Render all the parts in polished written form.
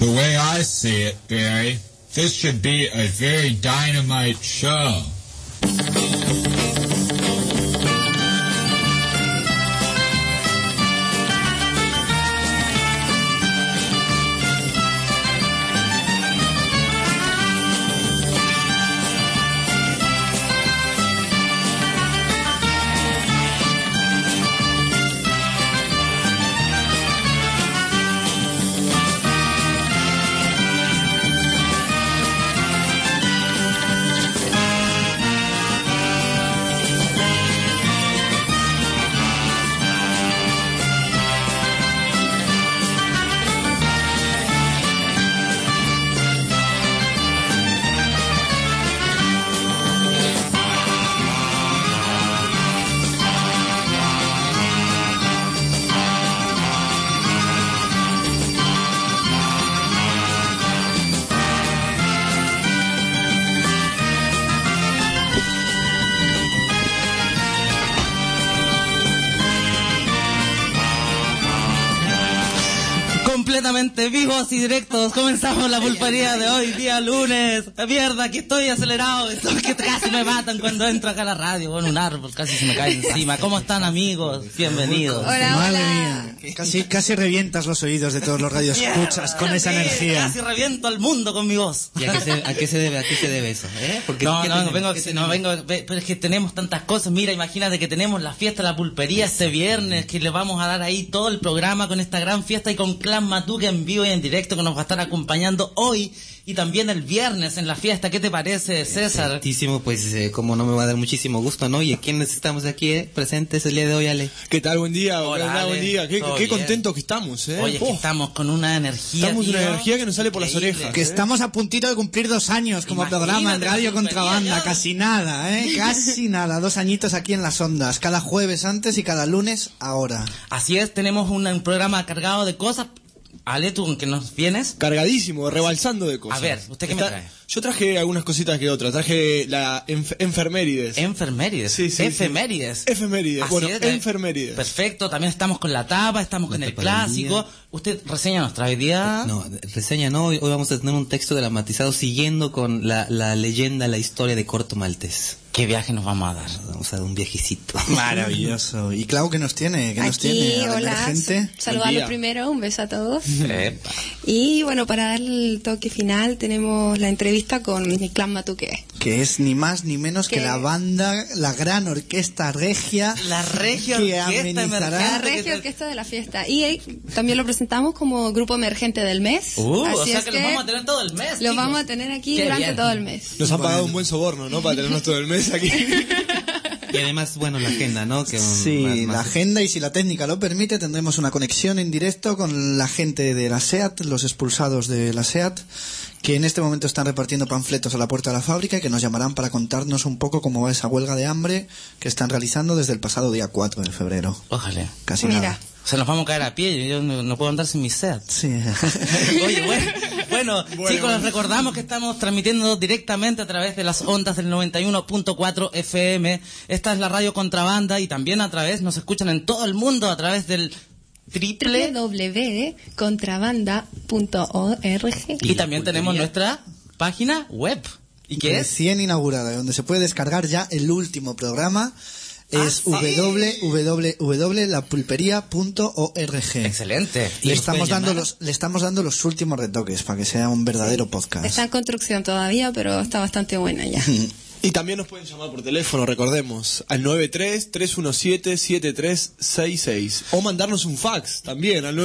The way I see it, Barry, this should be a very dynamite show. Completamente vivos y directos, comenzamos la pulpería de hoy, día lunes. Mierda, aquí estoy acelerado, que casi me matan cuando entro acá a la radio. Bueno, un árbol casi se me cae encima. ¿Cómo están, amigos? Bienvenidos. Hola, Madre hola. mía, casi revientas los oídos de todos los radioescuchas con esa energía. Casi reviento al mundo con mi voz. ¿Y a qué se debe eso? Porque pero es que tenemos tantas cosas. Mira, imagínate que tenemos la fiesta de la pulpería este viernes, que le vamos a dar ahí todo el programa con esta gran fiesta y con Clan Matuque en vivo y en directo que nos va a estar acompañando hoy y también el viernes en la fiesta. ¿Qué te parece, César? Perfectísimo, pues como no me va a dar muchísimo gusto, ¿no? ¿Y a quiénes estamos aquí presentes el día de hoy, Ale? ¿Qué tal? Buen día. Hola, Ale. Buen día. Qué contentos que estamos, ¿eh? Oye, que estamos con una energía. Estamos tío, una energía que nos sale por las orejas. Que estamos a puntito de cumplir 2 años como Imagínate, programa en Radio la Contrabanda. pulpería, Casi nada, Casi nada. 2 añitos aquí en las ondas. Cada jueves antes y cada lunes ahora. Así es, tenemos un programa cargado de cosas. Ale, ¿tú con qué nos vienes? Cargadísimo, rebalsando de cosas. A ver, ¿usted qué me trae? Yo traje algunas cositas que otras. Traje la enfermerides. Enfermerides. Sí. Efemérides. Efemérides. Así Bueno, es, enfermerides. Perfecto, también estamos con la tapa, estamos con La el tapa del clásico. día. ¿Usted reseña nos trae hoy día? No, reseña no, hoy vamos a tener un texto dramatizado siguiendo con la leyenda, la historia de Corto Maltés. ¿Qué viaje nos vamos a dar? Vamos a dar un viajecito. Maravilloso. ¿Y Clau qué nos tiene? ¿Qué nos Aquí, tiene? hola. Gente. Saludarlos primero, un beso a todos. Epa. Y bueno, para darle el toque final tenemos la entrevista con mi Clan Matuque. Que es ni más ni menos que ¿Qué? la banda, la gran orquesta regia. La Regia que Orquesta amenizará. La Emergente. regia orquesta de la fiesta. Y también lo presentamos como grupo emergente del mes. O Así sea es que los vamos a tener todo el mes. Los chicos. vamos a tener aquí Qué durante bien. todo el mes. Nos han pagado un buen soborno, ¿no? Para tenernos todo el mes aquí. Y además, bueno, la agenda, ¿no? Que Sí, más- la agenda, y si la técnica lo permite, tendremos una conexión en directo con la gente de la SEAT, los expulsados de la SEAT, que en este momento están repartiendo panfletos a la puerta de la fábrica y que nos llamarán para contarnos un poco cómo va esa huelga de hambre que están realizando desde el pasado día 4 de febrero. Ojalá. Casi Mira. nada. Se nos vamos a caer a pie, yo no puedo andar sin mi set. Sí. Oye, bueno, chicos, les recordamos que estamos transmitiendo directamente a través de las ondas del 91.4 FM. Esta es la radio Contrabanda y también a través, nos escuchan en todo el mundo a través del www.contrabanda.org. Y también tenemos nuestra página web. ¿Y qué es? Recién inaugurada, donde se puede descargar ya el último programa. Es www.lapulperia.org. Excelente. Le estamos dando los últimos retoques para que sea un verdadero podcast. Está en construcción todavía, pero está bastante buena ya. Y también nos pueden llamar por teléfono, recordemos, al 93-317-7366. O mandarnos un fax también al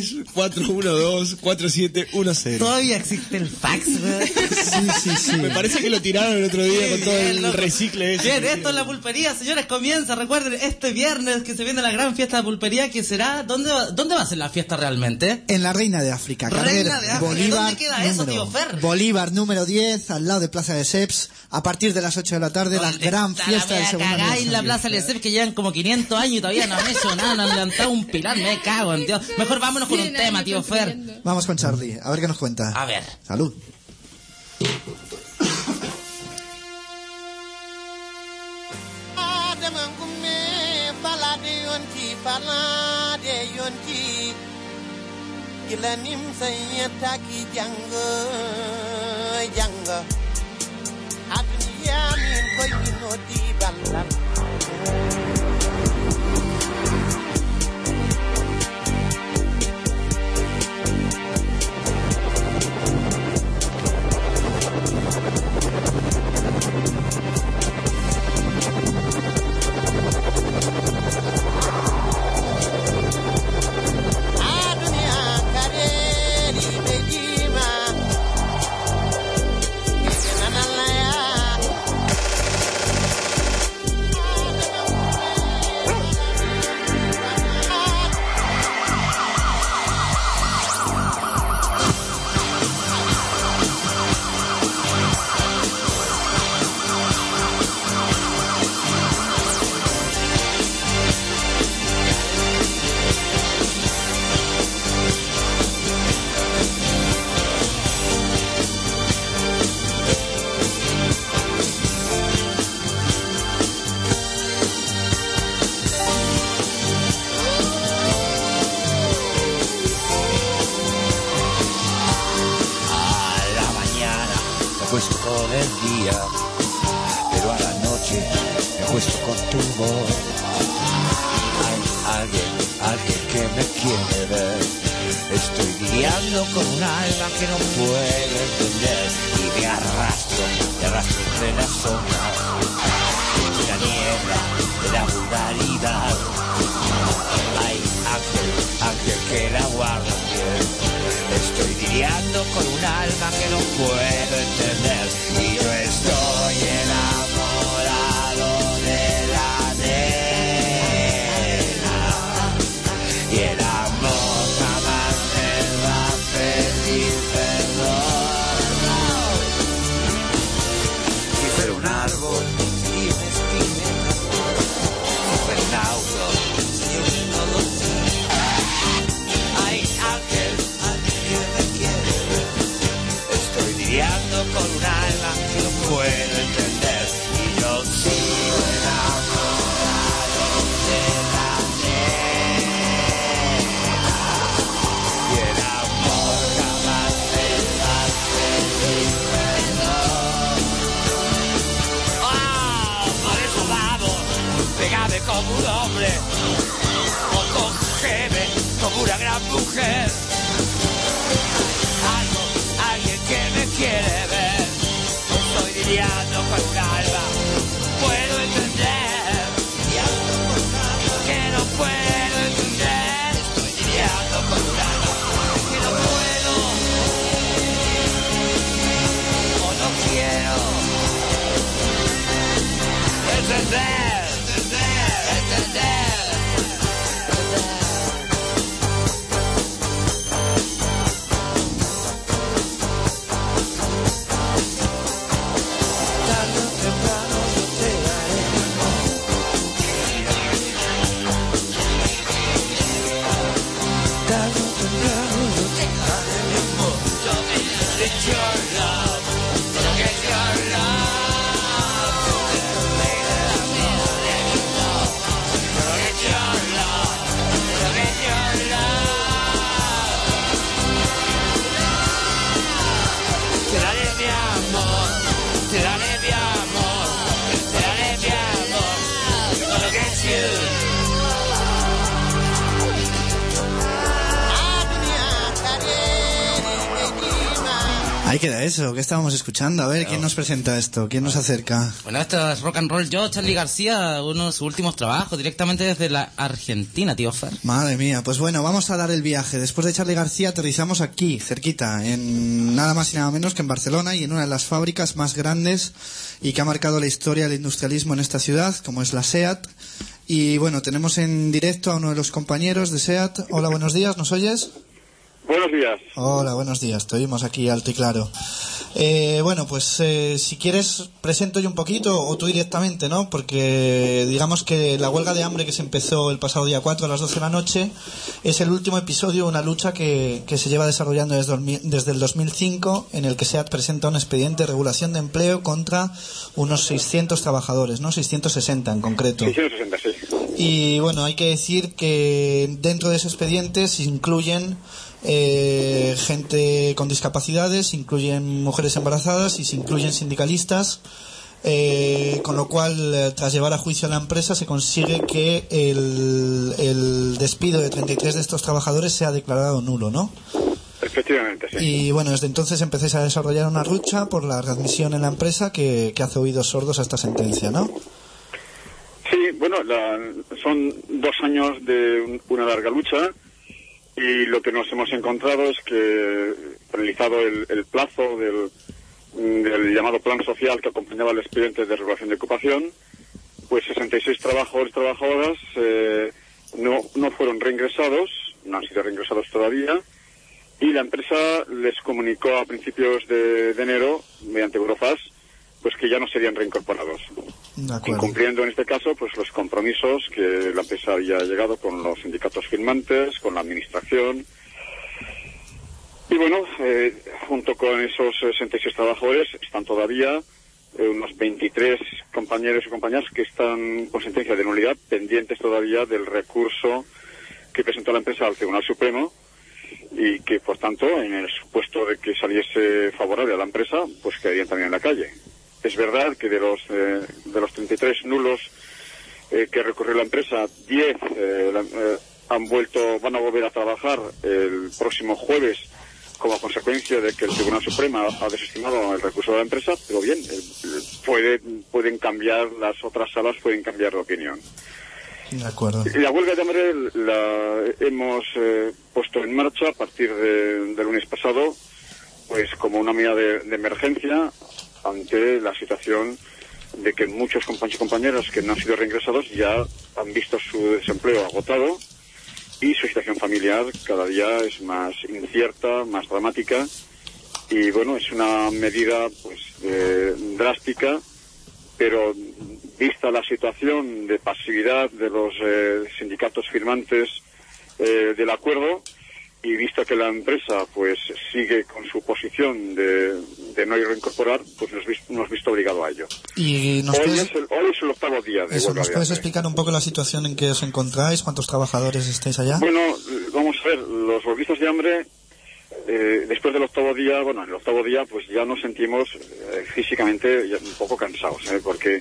93-412-4710. Todavía existe el fax, güey. Sí. Me parece que lo tiraron el otro día con todo el recicle ese. Bien, esto es la pulpería, señores, comienza. Recuerden, este viernes que se viene la gran fiesta de pulpería, que será... ¿Dónde va a ser la fiesta realmente? En la Reina de África, Reina carrer de África. Bolívar, ¿Dónde queda eso, tío Fer? Bolívar número 10, al lado de Plaza de Seps, a partir de las 8 de la tarde, la gran fiesta del segundo cagáis aniversario. la Plaza Lecep, que llevan como 500 años y todavía no han hecho nada, no han levantado un pilar, me cago en Dios. Mejor vámonos con un tema, tío Fer. Vamos con Charlie, a ver qué nos cuenta. A ver. Salud. Gilanim saya taki jangga jangga Adnia min koy no di ballan Ahí queda eso, ¿qué estábamos escuchando? A ver, ¿quién nos presenta esto? ¿Quién nos acerca? Bueno, esto es Rock and Roll Yo, Charly García, uno de sus últimos trabajos, directamente desde la Argentina, tío Fer. Madre mía, pues bueno, vamos a dar el viaje. Después de Charly García aterrizamos aquí, cerquita, en nada más y nada menos que en Barcelona y en una de las fábricas más grandes y que ha marcado la historia del industrialismo en esta ciudad, como es la SEAT. Y bueno, tenemos en directo a uno de los compañeros de SEAT. Hola, buenos días, ¿nos oyes? Buenos días. Hola, buenos días. Te oímos aquí alto y claro. Bueno, pues si quieres presento yo un poquito o tú directamente, ¿no? Porque digamos que la huelga de hambre que se empezó el pasado día 4 a las 12 de la noche es el último episodio de una lucha que se lleva desarrollando desde el 2005, en el que SEAT presenta un expediente de regulación de empleo contra unos 600 trabajadores, ¿no? 660 en concreto. 660, sí. Y bueno, hay que decir que dentro de ese expediente se incluyen gente con discapacidades, se incluyen mujeres embarazadas y se incluyen sindicalistas, con lo cual, tras llevar a juicio a la empresa, se consigue que el despido de 33 de estos trabajadores sea declarado nulo, ¿no? Efectivamente, sí. Y bueno, desde entonces empecéis a desarrollar una lucha por la readmisión en la empresa que hace oídos sordos a esta sentencia, ¿no? Sí, bueno, son 2 años de una larga lucha, y lo que nos hemos encontrado es que, finalizado el plazo del llamado plan social que acompañaba el expediente de regulación de ocupación, pues 66 trabajadores y trabajadoras no fueron reingresados, no han sido reingresados todavía, y la empresa les comunicó a principios de enero, mediante Eurofas, pues que ya no serían reincorporados, incumpliendo en este caso pues los compromisos que la empresa había llegado con los sindicatos firmantes, con la administración. Y bueno, junto con esos 66 trabajadores están todavía unos 23 compañeros y compañeras que están con sentencia de nulidad, pendientes todavía del recurso que presentó la empresa al Tribunal Supremo, y que por tanto, en el supuesto de que saliese favorable a la empresa, pues quedarían también en la calle. Es verdad que de los 33 nulos que recurrió la empresa, 10 van a volver a trabajar el próximo jueves, como consecuencia de que el Tribunal Supremo ha desestimado el recurso de la empresa, pero bien, pueden cambiar, las otras salas pueden cambiar de opinión. De acuerdo. La huelga de hambre la hemos puesto en marcha a partir del lunes pasado, pues como una medida de emergencia ante la situación de que muchos compañeros y compañeras que no han sido reingresados ya han visto su desempleo agotado y su situación familiar cada día es más incierta, más dramática, y bueno, es una medida pues drástica, pero vista la situación de pasividad de los sindicatos firmantes del acuerdo, y visto que la empresa pues sigue con su posición de no reincorporar, pues nos hemos visto obligado a ello. Y hoy es el octavo día de eso, huelga. ¿nos puedes explicar un poco la situación en que os encontráis? ¿Cuántos trabajadores estáis allá? Bueno, vamos a ver, los huelguistas de hambre, después del octavo día, en el octavo día pues ya nos sentimos físicamente ya un poco cansados, porque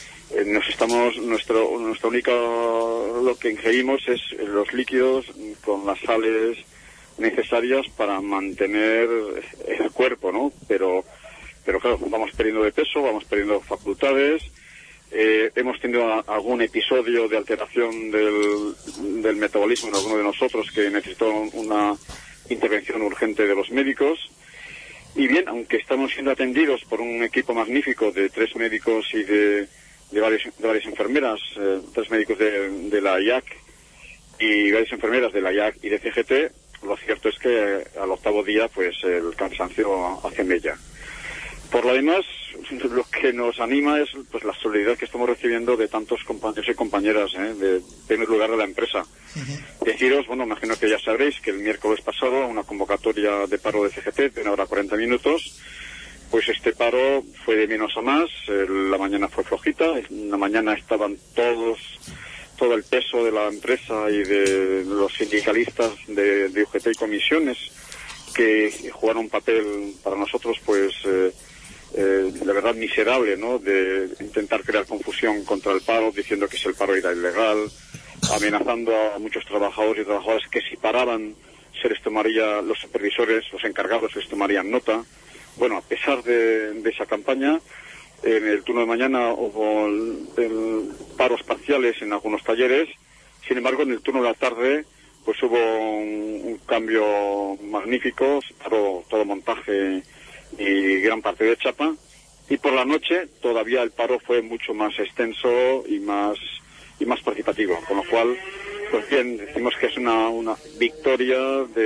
nuestra única, lo que ingerimos es los líquidos con las sales necesarias para mantener el cuerpo, ¿no? Pero claro, vamos perdiendo de peso, vamos perdiendo facultades, hemos tenido algún episodio de alteración del metabolismo en alguno de nosotros que necesitó una intervención urgente de los médicos. Y bien, aunque estamos siendo atendidos por un equipo magnífico de 3 médicos y de varias enfermeras, 3 médicos de la IAC y varias enfermeras de la IAC y de CGT, lo cierto es que al octavo día pues el cansancio hace mella. Por lo demás, lo que nos anima es pues la solidaridad que estamos recibiendo de tantos compañeros y compañeras, de primer lugar de la empresa. Deciros, imagino que ya sabréis que el miércoles pasado una convocatoria de paro de CGT de 1 hora 40 minutos, pues este paro fue de menos a más, la mañana fue flojita, en la mañana estaban todo el peso de la empresa y de los sindicalistas de UGT y comisiones que jugaron un papel para nosotros pues la verdad miserable, ¿no? De intentar crear confusión contra el paro, diciendo que si el paro era ilegal, amenazando a muchos trabajadores y trabajadoras que si paraban se les tomaría, los supervisores, los encargados les tomarían nota. Bueno, a pesar de esa campaña, en el turno de mañana hubo paros parciales en algunos talleres. Sin embargo, en el turno de la tarde pues hubo un cambio magnífico, se paró todo montaje y gran parte de chapa, y por la noche todavía el paro fue mucho más extenso y más participativo, con lo cual pues bien, decimos que es una victoria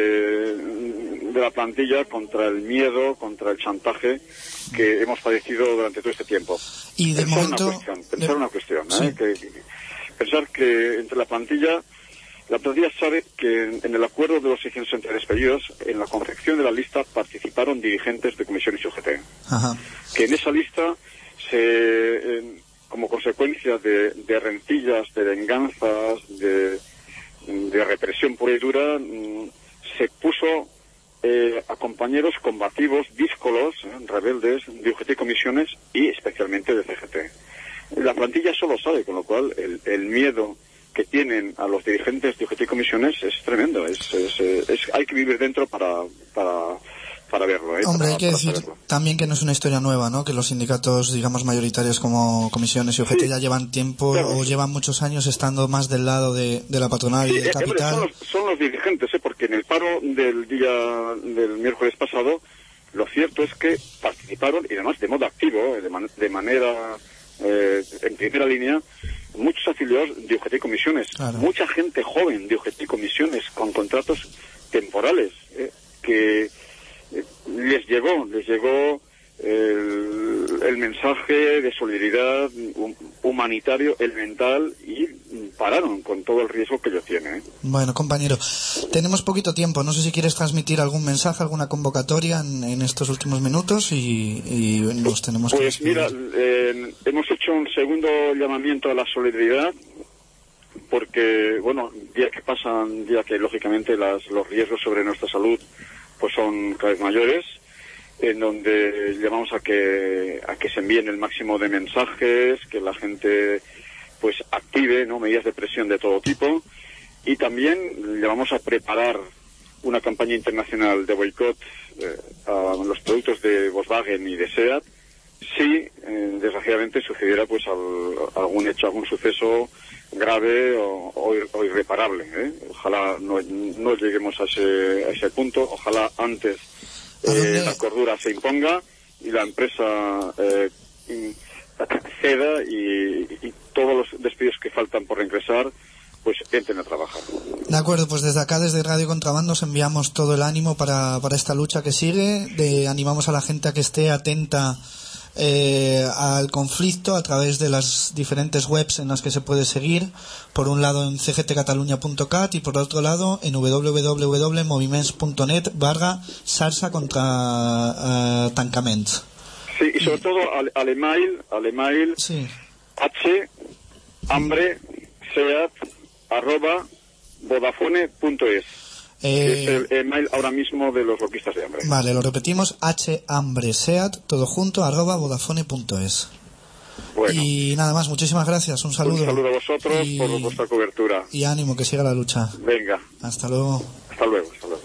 de la plantilla contra el miedo, contra el chantaje que hemos padecido durante todo este tiempo. Y de momento pensar una cuestión, sí. Pensar que entre la plantilla sabe que en el acuerdo de los 660 despedidos, en la confección de la lista participaron dirigentes de comisiones UGT. Ajá. Que en esa lista como consecuencia de rencillas, de venganzas, de represión pura y dura, se puso a compañeros combativos, díscolos, rebeldes de UGT y comisiones y especialmente de CGT. La plantilla solo sabe, con lo cual el miedo que tienen a los dirigentes de UGT y comisiones es tremendo. Hay que vivir dentro para verlo. Hombre, hay que para decir saberlo. también que no es una historia nueva, ¿no? Que los sindicatos, digamos, mayoritarios como comisiones y UGT Sí. ya llevan tiempo Claro. o llevan muchos años estando más del lado de la patronal y Sí, del capital. son los dirigentes, porque en el paro del miércoles pasado, lo cierto es que participaron, y además de modo activo, de manera en primera línea, muchos afiliados de UGT y comisiones, Claro. mucha gente joven de UGT y comisiones con contratos temporales, que les llegó el mensaje de solidaridad humanitario, elemental, y pararon con todo el riesgo que ello tiene. Bueno, compañero, tenemos poquito tiempo. No sé si quieres transmitir algún mensaje, alguna convocatoria en estos últimos minutos y nos tenemos que Pues despedir. mira, hemos hecho un segundo llamamiento a la solidaridad, porque, bueno, día que pasan, día que lógicamente los riesgos sobre nuestra salud pues son cada vez mayores, en donde llamamos a que se envíen el máximo de mensajes, que la gente pues active, ¿no?, medidas de presión de todo tipo, y también llamamos a preparar una campaña internacional de boicot a los productos de Volkswagen y de SEAT si desgraciadamente sucediera pues algún hecho, algún suceso grave o irreparable, ¿eh? Ojalá no lleguemos a ese punto, ojalá antes la cordura se imponga y la empresa ceda y todos los despidos que faltan por reingresar pues entren a trabajar. De acuerdo, pues desde acá, desde Radio Contrabando, os enviamos todo el ánimo para esta lucha que sigue. Animamos a la gente a que esté atenta al conflicto a través de las diferentes webs en las que se puede seguir, por un lado en cgtcatalunya.cat y por otro lado en www.moviments.net/salsa contra tancaments. Sí, y sobre todo al email sí. hambreseat@vodafone.es. Es el email ahora mismo de los loquistas de hambre. Vale, lo repetimos, hambreseat, todo junto, @vodafone.es. Bueno, y nada más, muchísimas gracias, un saludo. un saludo a vosotros por vuestra cobertura. Y ánimo, que siga la lucha. Venga. Hasta luego. Hasta luego, hasta luego.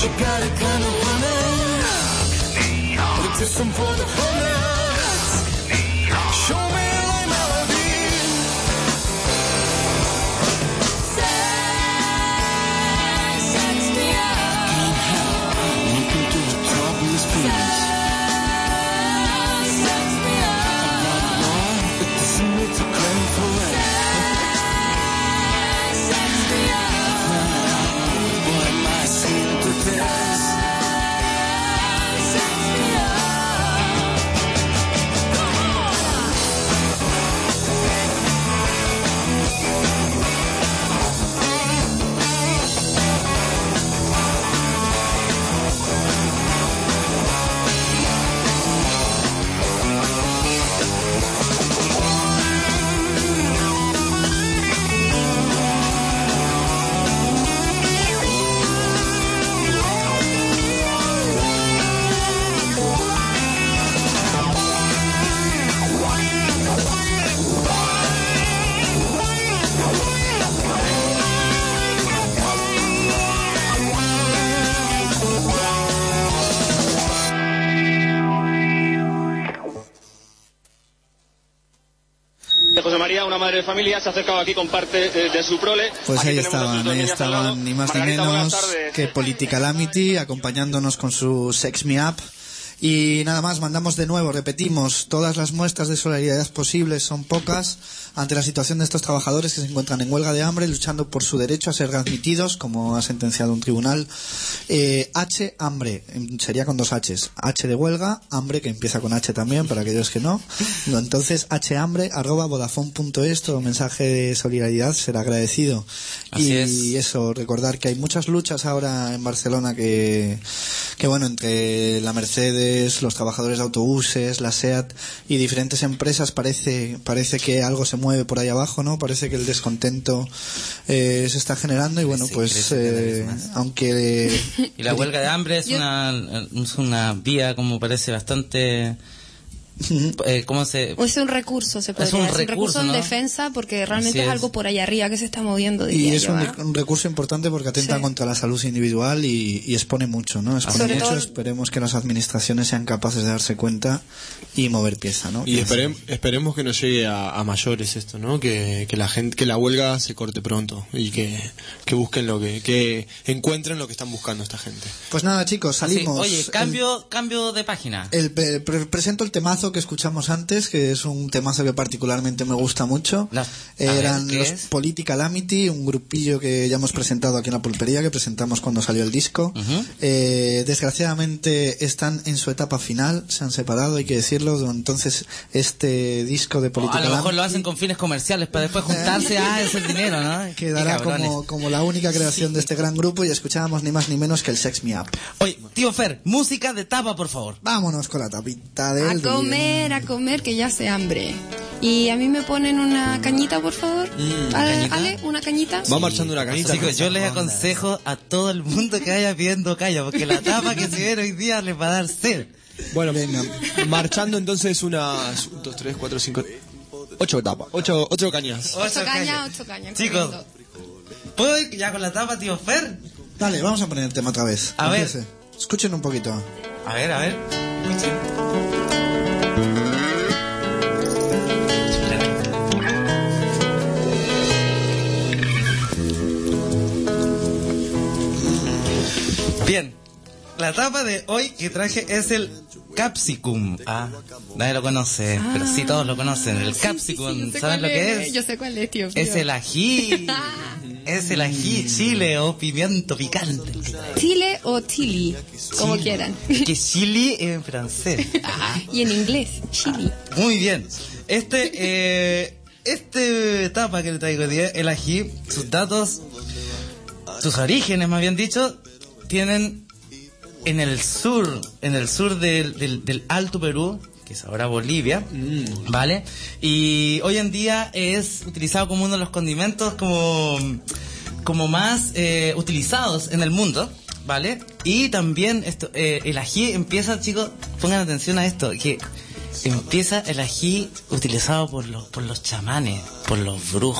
She got a kind of running, but it takes some for the honest. Show me like melody. Sex me up. Can't help looking through the topless penis. Sex me up. I'm not one, but this needs a claim for it. Sex me up. What am I seeing to this? Sex me up. Come on. José María, una madre de familia, se ha acercado aquí con parte de su prole. Pues Aquí ahí tenemos a sus dos niñas al lado. estaban, ni más ni Margarita, buenas menos tardes. que Politicalamity, acompañándonos con su Sex Me Up. Y nada más, mandamos de nuevo, repetimos, todas las muestras de solidaridad posibles, son pocas, ante la situación de estos trabajadores que se encuentran en huelga de hambre, luchando por su derecho a ser readmitidos, como ha sentenciado un tribunal. H, hambre, sería con 2 Hs. H de huelga, hambre, que empieza con H también, para aquellos que no. Entonces, hambre, @vodafone.es, todo mensaje de solidaridad será agradecido. Así Y eso, recordar que hay muchas luchas ahora en Barcelona que bueno, entre la Mercedes, los trabajadores de autobuses, la SEAT y diferentes empresas, parece que algo se mueve por ahí abajo, ¿no? Parece que el descontento se está generando y bueno, pues aunque... Y la huelga de hambre es una vía, como parece, bastante... ¿Cómo se...? Es un recurso, se podría decir. Es un recurso en ¿no? defensa, porque realmente Así es algo por allá arriba que se está moviendo. Y es un recurso importante porque atenta contra la salud individual y expone mucho, ¿no? Expone mucho. Esperemos que las administraciones sean capaces de darse cuenta y mover pieza, ¿no? Y esperemos que no llegue a mayores esto, ¿no? Que la huelga se corte pronto y que busquen que encuentren lo que están buscando esta gente. Pues nada, chicos, salimos. Sí. Oye, cambio de página. Presento el temazo que escuchamos antes, que es un temazo que particularmente me gusta mucho. Eran los Politicalamity, un grupillo que ya hemos presentado aquí en la pulpería, que presentamos cuando salió el disco. Desgraciadamente están en su etapa final, se han separado, hay que decirlo. Entonces este disco de Politicalamity, a lo mejor lo hacen con fines comerciales para después juntarse a ese dinero, ¿no? Quedará como la única creación de este gran grupo, y escuchábamos ni más ni menos que el Sex Me Up. Oye, tío Fer, música de tapa, por favor. Vámonos con la tapita del a comer, que ya hace hambre. Y a mí me ponen una cañita, por favor. Ale, una cañita. Va marchando una cañita. Chicos, yo les aconsejo a todo el mundo que vaya pidiendo caña, porque la tapa que se viene hoy día les va a dar sed. Bueno, venga, marchando entonces unas 1, 2, 3, 4, 5, 8 tapas, 8 cañas. 8 cañas. Chicos, ¿puedo ir ya con la tapa, tío Fer? Dale, vamos a poner el tema otra vez. A ver. Escuchen un poquito. A ver. Escuchen. Bien, la tapa de hoy que traje es el Capsicum. Nadie lo conoce, pero sí todos lo conocen. El Capsicum, ¿saben lo que es? Yo sé cuál es, tío. Es el ají. Es el ají chile o pimiento picante. Chile o chili, como quieran. Que chili en francés. Y en inglés, chili. Muy bien. Este tapa que le traigo hoy día, el ají, sus datos, sus orígenes, más bien dicho, tienen en el sur del Alto Perú, que es ahora Bolivia, ¿vale? Y hoy en día es utilizado como uno de los condimentos como más utilizados en el mundo, ¿vale? Y también el ají empieza, chicos, pongan atención a esto, que empieza el ají utilizado por los chamanes, por los brujos.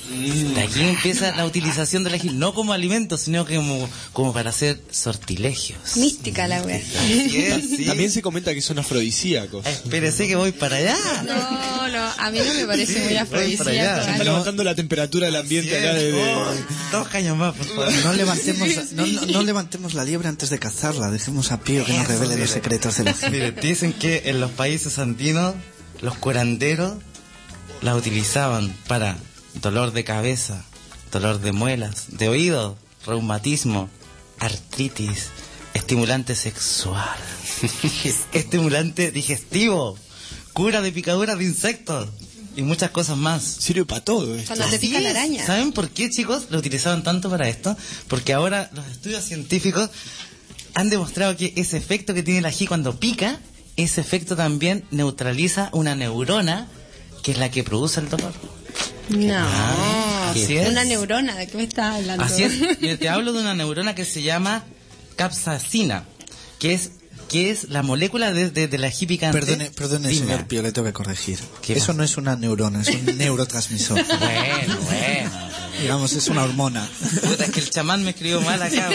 De aquí empieza la utilización del ají, no como alimento, sino como para hacer sortilegios. Mística la wea. También se comenta que son afrodisíacos. Espérese que voy para allá. No, a mí no me parece muy afrodisíaco. Se está levantando la temperatura del ambiente acá de... 2 caños más, por favor. No levantemos la liebre antes de cazarla. Dejemos a Pío que nos revele los secretos del ají. Mire, dicen que en los países andinos los curanderos la utilizaban para dolor de cabeza, dolor de muelas, de oído, reumatismo, artritis, estimulante sexual, estimulante digestivo, cura de picaduras de insectos y muchas cosas más. Sirve para todo esto. Cuando te pica la araña. ¿Saben por qué, chicos, lo utilizaban tanto para esto? Porque ahora los estudios científicos han demostrado que ese efecto que tiene el ají cuando pica, ese efecto también neutraliza una neurona que es la que produce el dolor. No, así es. Una neurona, ¿de qué me estás hablando? Así es. Mira, te hablo de una neurona que se llama capsaicina, que es la molécula del ají picante. Perdone, Dime. señor Pío, le tengo que corregir. ¿Qué Eso pasa? no es una neurona, es un neurotransmisor. Bueno. Digamos, es una hormona. Puta, es que el chamán me escribió mal acá.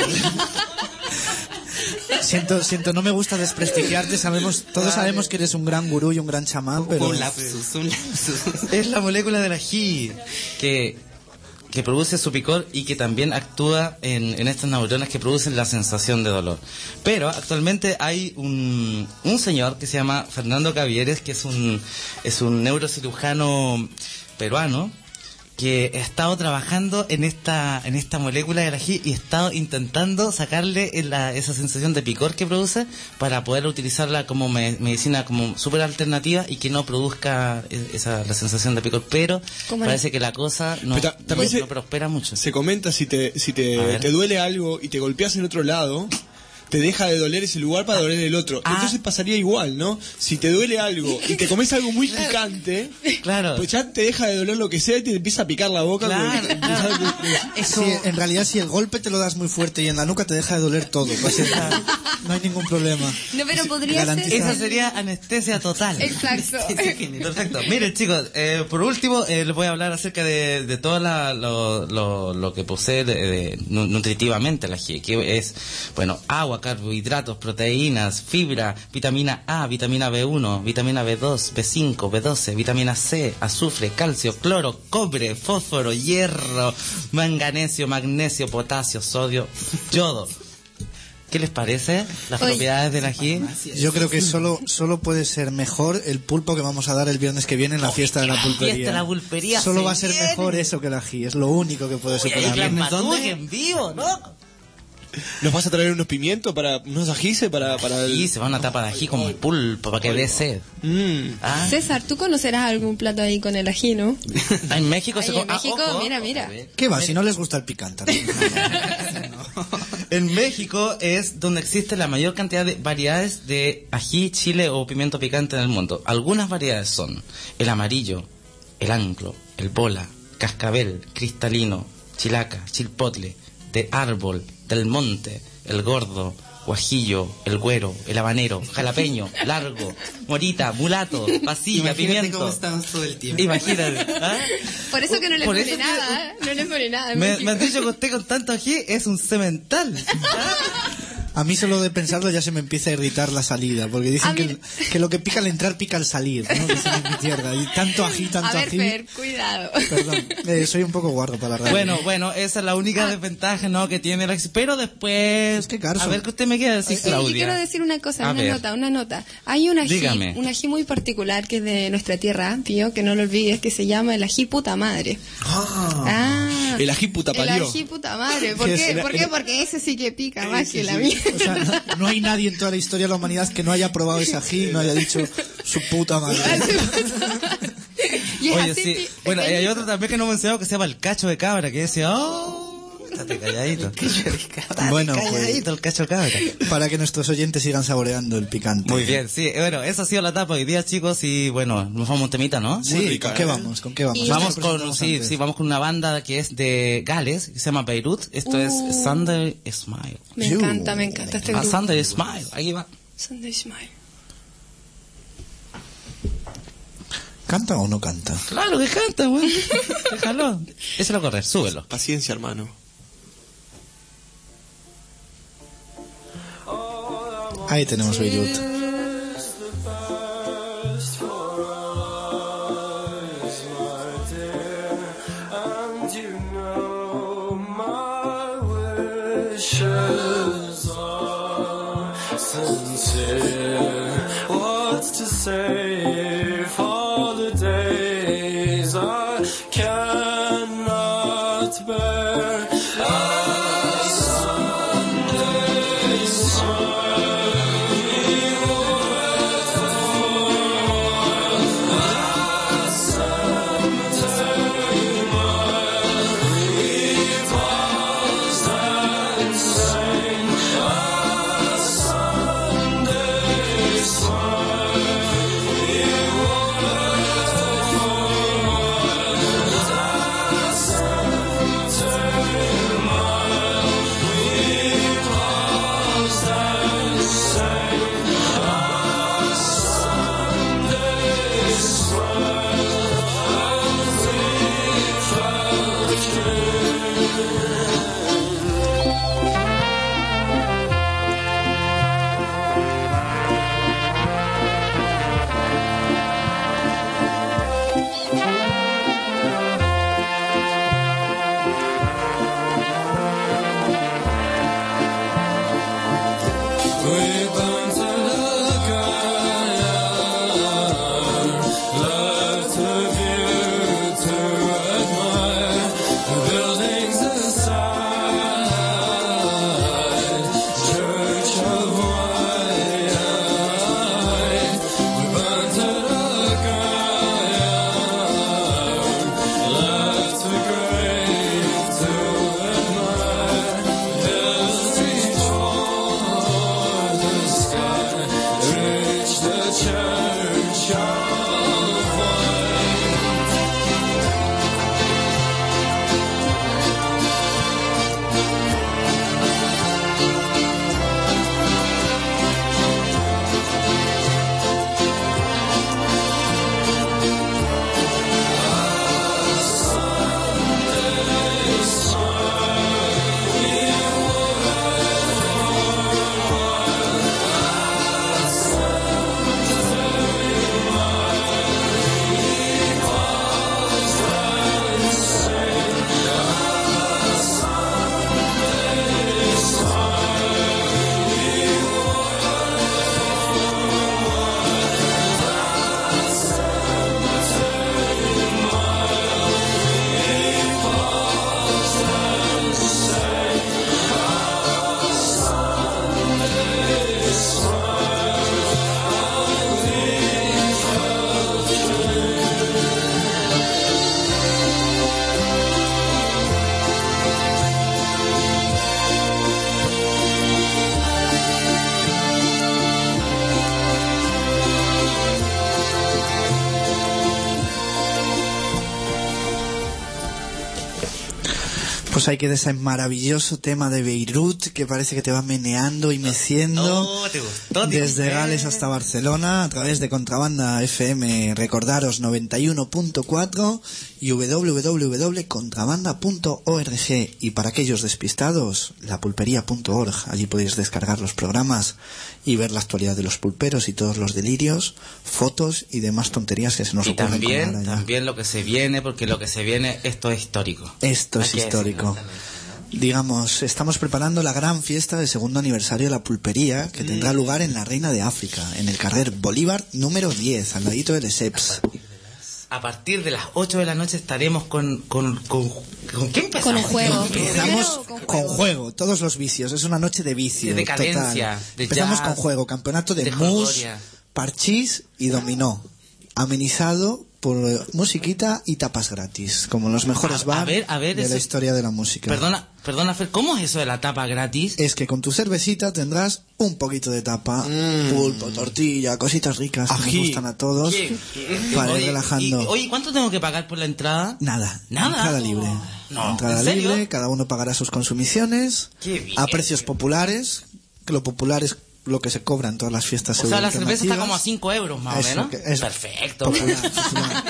Siento, no me gusta desprestigiarte. Todos sabemos que eres un gran gurú y un gran chamán, pero... Un lapsus. Es la molécula del ají que produce su picor y que también actúa en estas neuronas que producen la sensación de dolor. Pero actualmente hay un señor que se llama Fernando Cavieres, que es un neurocirujano peruano, que ha estado trabajando en esta molécula del ají y ha estado intentando sacarle esa sensación de picor que produce para poder utilizarla como medicina como súper alternativa y que no produzca la sensación de picor, pero parece que la cosa no prospera mucho. Se comenta si te duele algo y te golpeas en otro lado, te deja de doler ese lugar para doler el otro. Entonces pasaría igual, ¿no? Si te duele algo y te comes algo muy picante, claro, pues ya te deja de doler lo que sea y te empieza a picar la boca. Claro. Sí, en realidad, si el golpe te lo das muy fuerte y en la nuca te deja de doler todo, pues no hay ningún problema. No, pero podría ser... Esa sería anestesia total. Exacto. Perfecto. Miren, chicos, por último, les voy a hablar acerca de todo lo que posee nutritivamente el ají, que es, bueno, agua, carbohidratos, proteínas, fibra, vitamina A, vitamina B1, vitamina B2, B5, B12, vitamina C, azufre, calcio, cloro, cobre, fósforo, hierro, manganesio, magnesio, potasio, sodio, yodo. ¿Qué les parece las propiedades del ají? Yo creo que solo puede ser mejor el pulpo que vamos a dar el viernes que viene en la fiesta de la pulpería. Fiesta de la pulpería. Solo va a ser mejor eso que el ají, es lo único que puede superar. ¿Dónde? En vivo, ¿no? ¿Nos vas a traer unos pimientos unos ajíes para el... Sí, se va una tapa de ají como pulpo para que dé sed. ¿Ah? César, tú conocerás algún plato ahí con el ají, ¿no? En México en México, mira. ¿Qué va? Si no les gusta el picante. En México es donde existe la mayor cantidad de variedades de ají, chile o pimiento picante en el mundo. Algunas variedades son el amarillo, el anglo, el bola, cascabel, cristalino, chilaca, chilpotle, de árbol, del monte, el gordo, guajillo, el güero, el habanero, jalapeño, largo, morita, mulato, pasilla, pimiento. Cómo estamos todo el tiempo. Imagínate. ¿Ah? Por eso que no le Por pone eso nada, no le pone nada. Me han dicho que usted con tanto ají es un cemental. A mí solo de pensarlo ya se me empieza a irritar la salida, porque dicen que lo que pica al entrar pica al salir, ¿no? Dicen en mi tierra, y tanto ají. A ver, Fer, cuidado. Perdón, soy un poco guarro para la radio. Bueno, esa es la única desventaja, ¿no?, que tiene el ají. Pero después, es que Carson, a ver qué usted me quiere decir, Claudia. Yo quiero decir una cosa, una nota. Hay un ají muy particular que es de nuestra tierra, tío, que no lo olvides, que se llama el ají puta madre. El ají puta parió. El ají puta madre. ¿Por qué? Porque ese sí que pica más que la mía. O sea, no hay nadie en toda la historia de la humanidad que no haya probado ese ají y no haya dicho su puta madre. Oye, sí. Bueno, hay otro también que no me he enseñado que se llama el cacho de cabra, que decía, estate calladito. Bueno, calladito, el cacho de cabra. Para que nuestros oyentes sigan saboreando el picante. Muy bien, sí. Bueno, esa ha sido la etapa hoy día, chicos, y bueno, nos vamos a un temita, ¿no? Sí, ¿con qué vamos? Vamos con una banda que es de Gales, que se llama Beirut. Esto es Sunday Smile. Me encanta este grupo. Sunday Smile, ahí va. Sunday Smile. ¿Canta o no canta? Claro que canta, weón. Déjalo. Eso va a correr, súbelo. Paciencia, hermano. Ahí tenemos Beirut. Say for the days I cannot bear. A Sunday smile, a Sunday mile, we paused and sang. A Sunday smile. Pues ahí queda ese maravilloso tema de Beirut que parece que te va meneando y meciendo desde Gales hasta Barcelona a través de Contrabanda FM. Recordaros 91.4 y www.contrabanda.org, y para aquellos despistados, lapulpería.org. Allí podéis descargar los programas y ver la actualidad de los pulperos y todos los delirios, fotos y demás tonterías que se nos ocurren. Y también lo que se viene, porque lo que se viene, esto es histórico. Esto es histórico. Digamos, estamos preparando la gran fiesta del segundo aniversario de la pulpería, que tendrá lugar en la Reina de África, en el carrer Bolívar número 10, al ladito de Lesseps. A partir de las 8 de la noche estaremos con ¿qué empezamos? Con un juego. Empezamos con juego, todos los vicios. Es una noche de vicio. De decadencia, total. de Empezamos jazz, con juego, campeonato de mus, jolgoria, parchís y dominó. Amenizado por musiquita y tapas gratis, como los mejores bars de la historia de la música. Perdona, Fer, ¿cómo es eso de la tapa gratis? Es que con tu cervecita tendrás un poquito de tapa, pulpo, tortilla, cositas ricas que nos gustan a todos, para ir relajando. Oye, ¿cuánto tengo que pagar por la entrada? Nada. Entrada libre. Entrada libre, cada uno pagará sus consumiciones a precios populares, que lo popular es lo que se cobra en todas las fiestas. O sea, la cerveza está como a 5 euros más o menos. Es perfecto. Popular.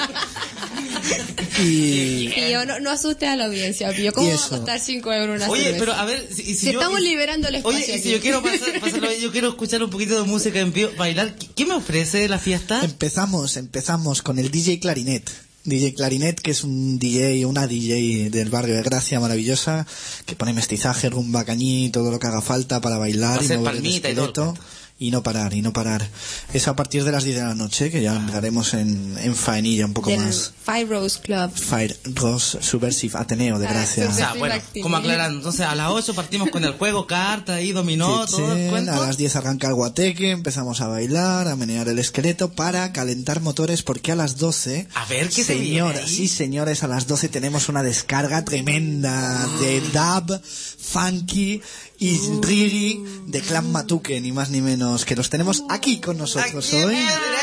Pío, no asustes a la audiencia, Pío. ¿Cómo va a costar 5 euros una cerveza? Oye, pero a ver, si estamos liberando el espacio. Oye, y si yo quiero pasarlo, yo quiero escuchar un poquito de música en vivo, bailar, ¿qué me ofrece la fiesta? Empezamos con el DJ Clarinet. DJ Clarinet, que es un DJ, una DJ del barrio de Gracia maravillosa, que pone mestizaje, rumba, cañí, todo lo que haga falta para bailar y mover el esqueleto. Y no parar. Es a partir de las 10 de la noche, que ya entraremos en faenilla un poco más. Fire Rose Club. Fire Rose Subversive Ateneo de Gracia. O sea, bueno, como aclarando, entonces a las 8 partimos con el juego, carta y dominó, todo el cuento. A las 10 arranca el guateque, empezamos a bailar, a menear el esqueleto para calentar motores, porque a las 12... A ver qué se viene ahí. Sí, señores, a las 12 tenemos una descarga tremenda de dub, funky y reggae de Clan Matuque, ni más ni menos, que los tenemos aquí con nosotros hoy.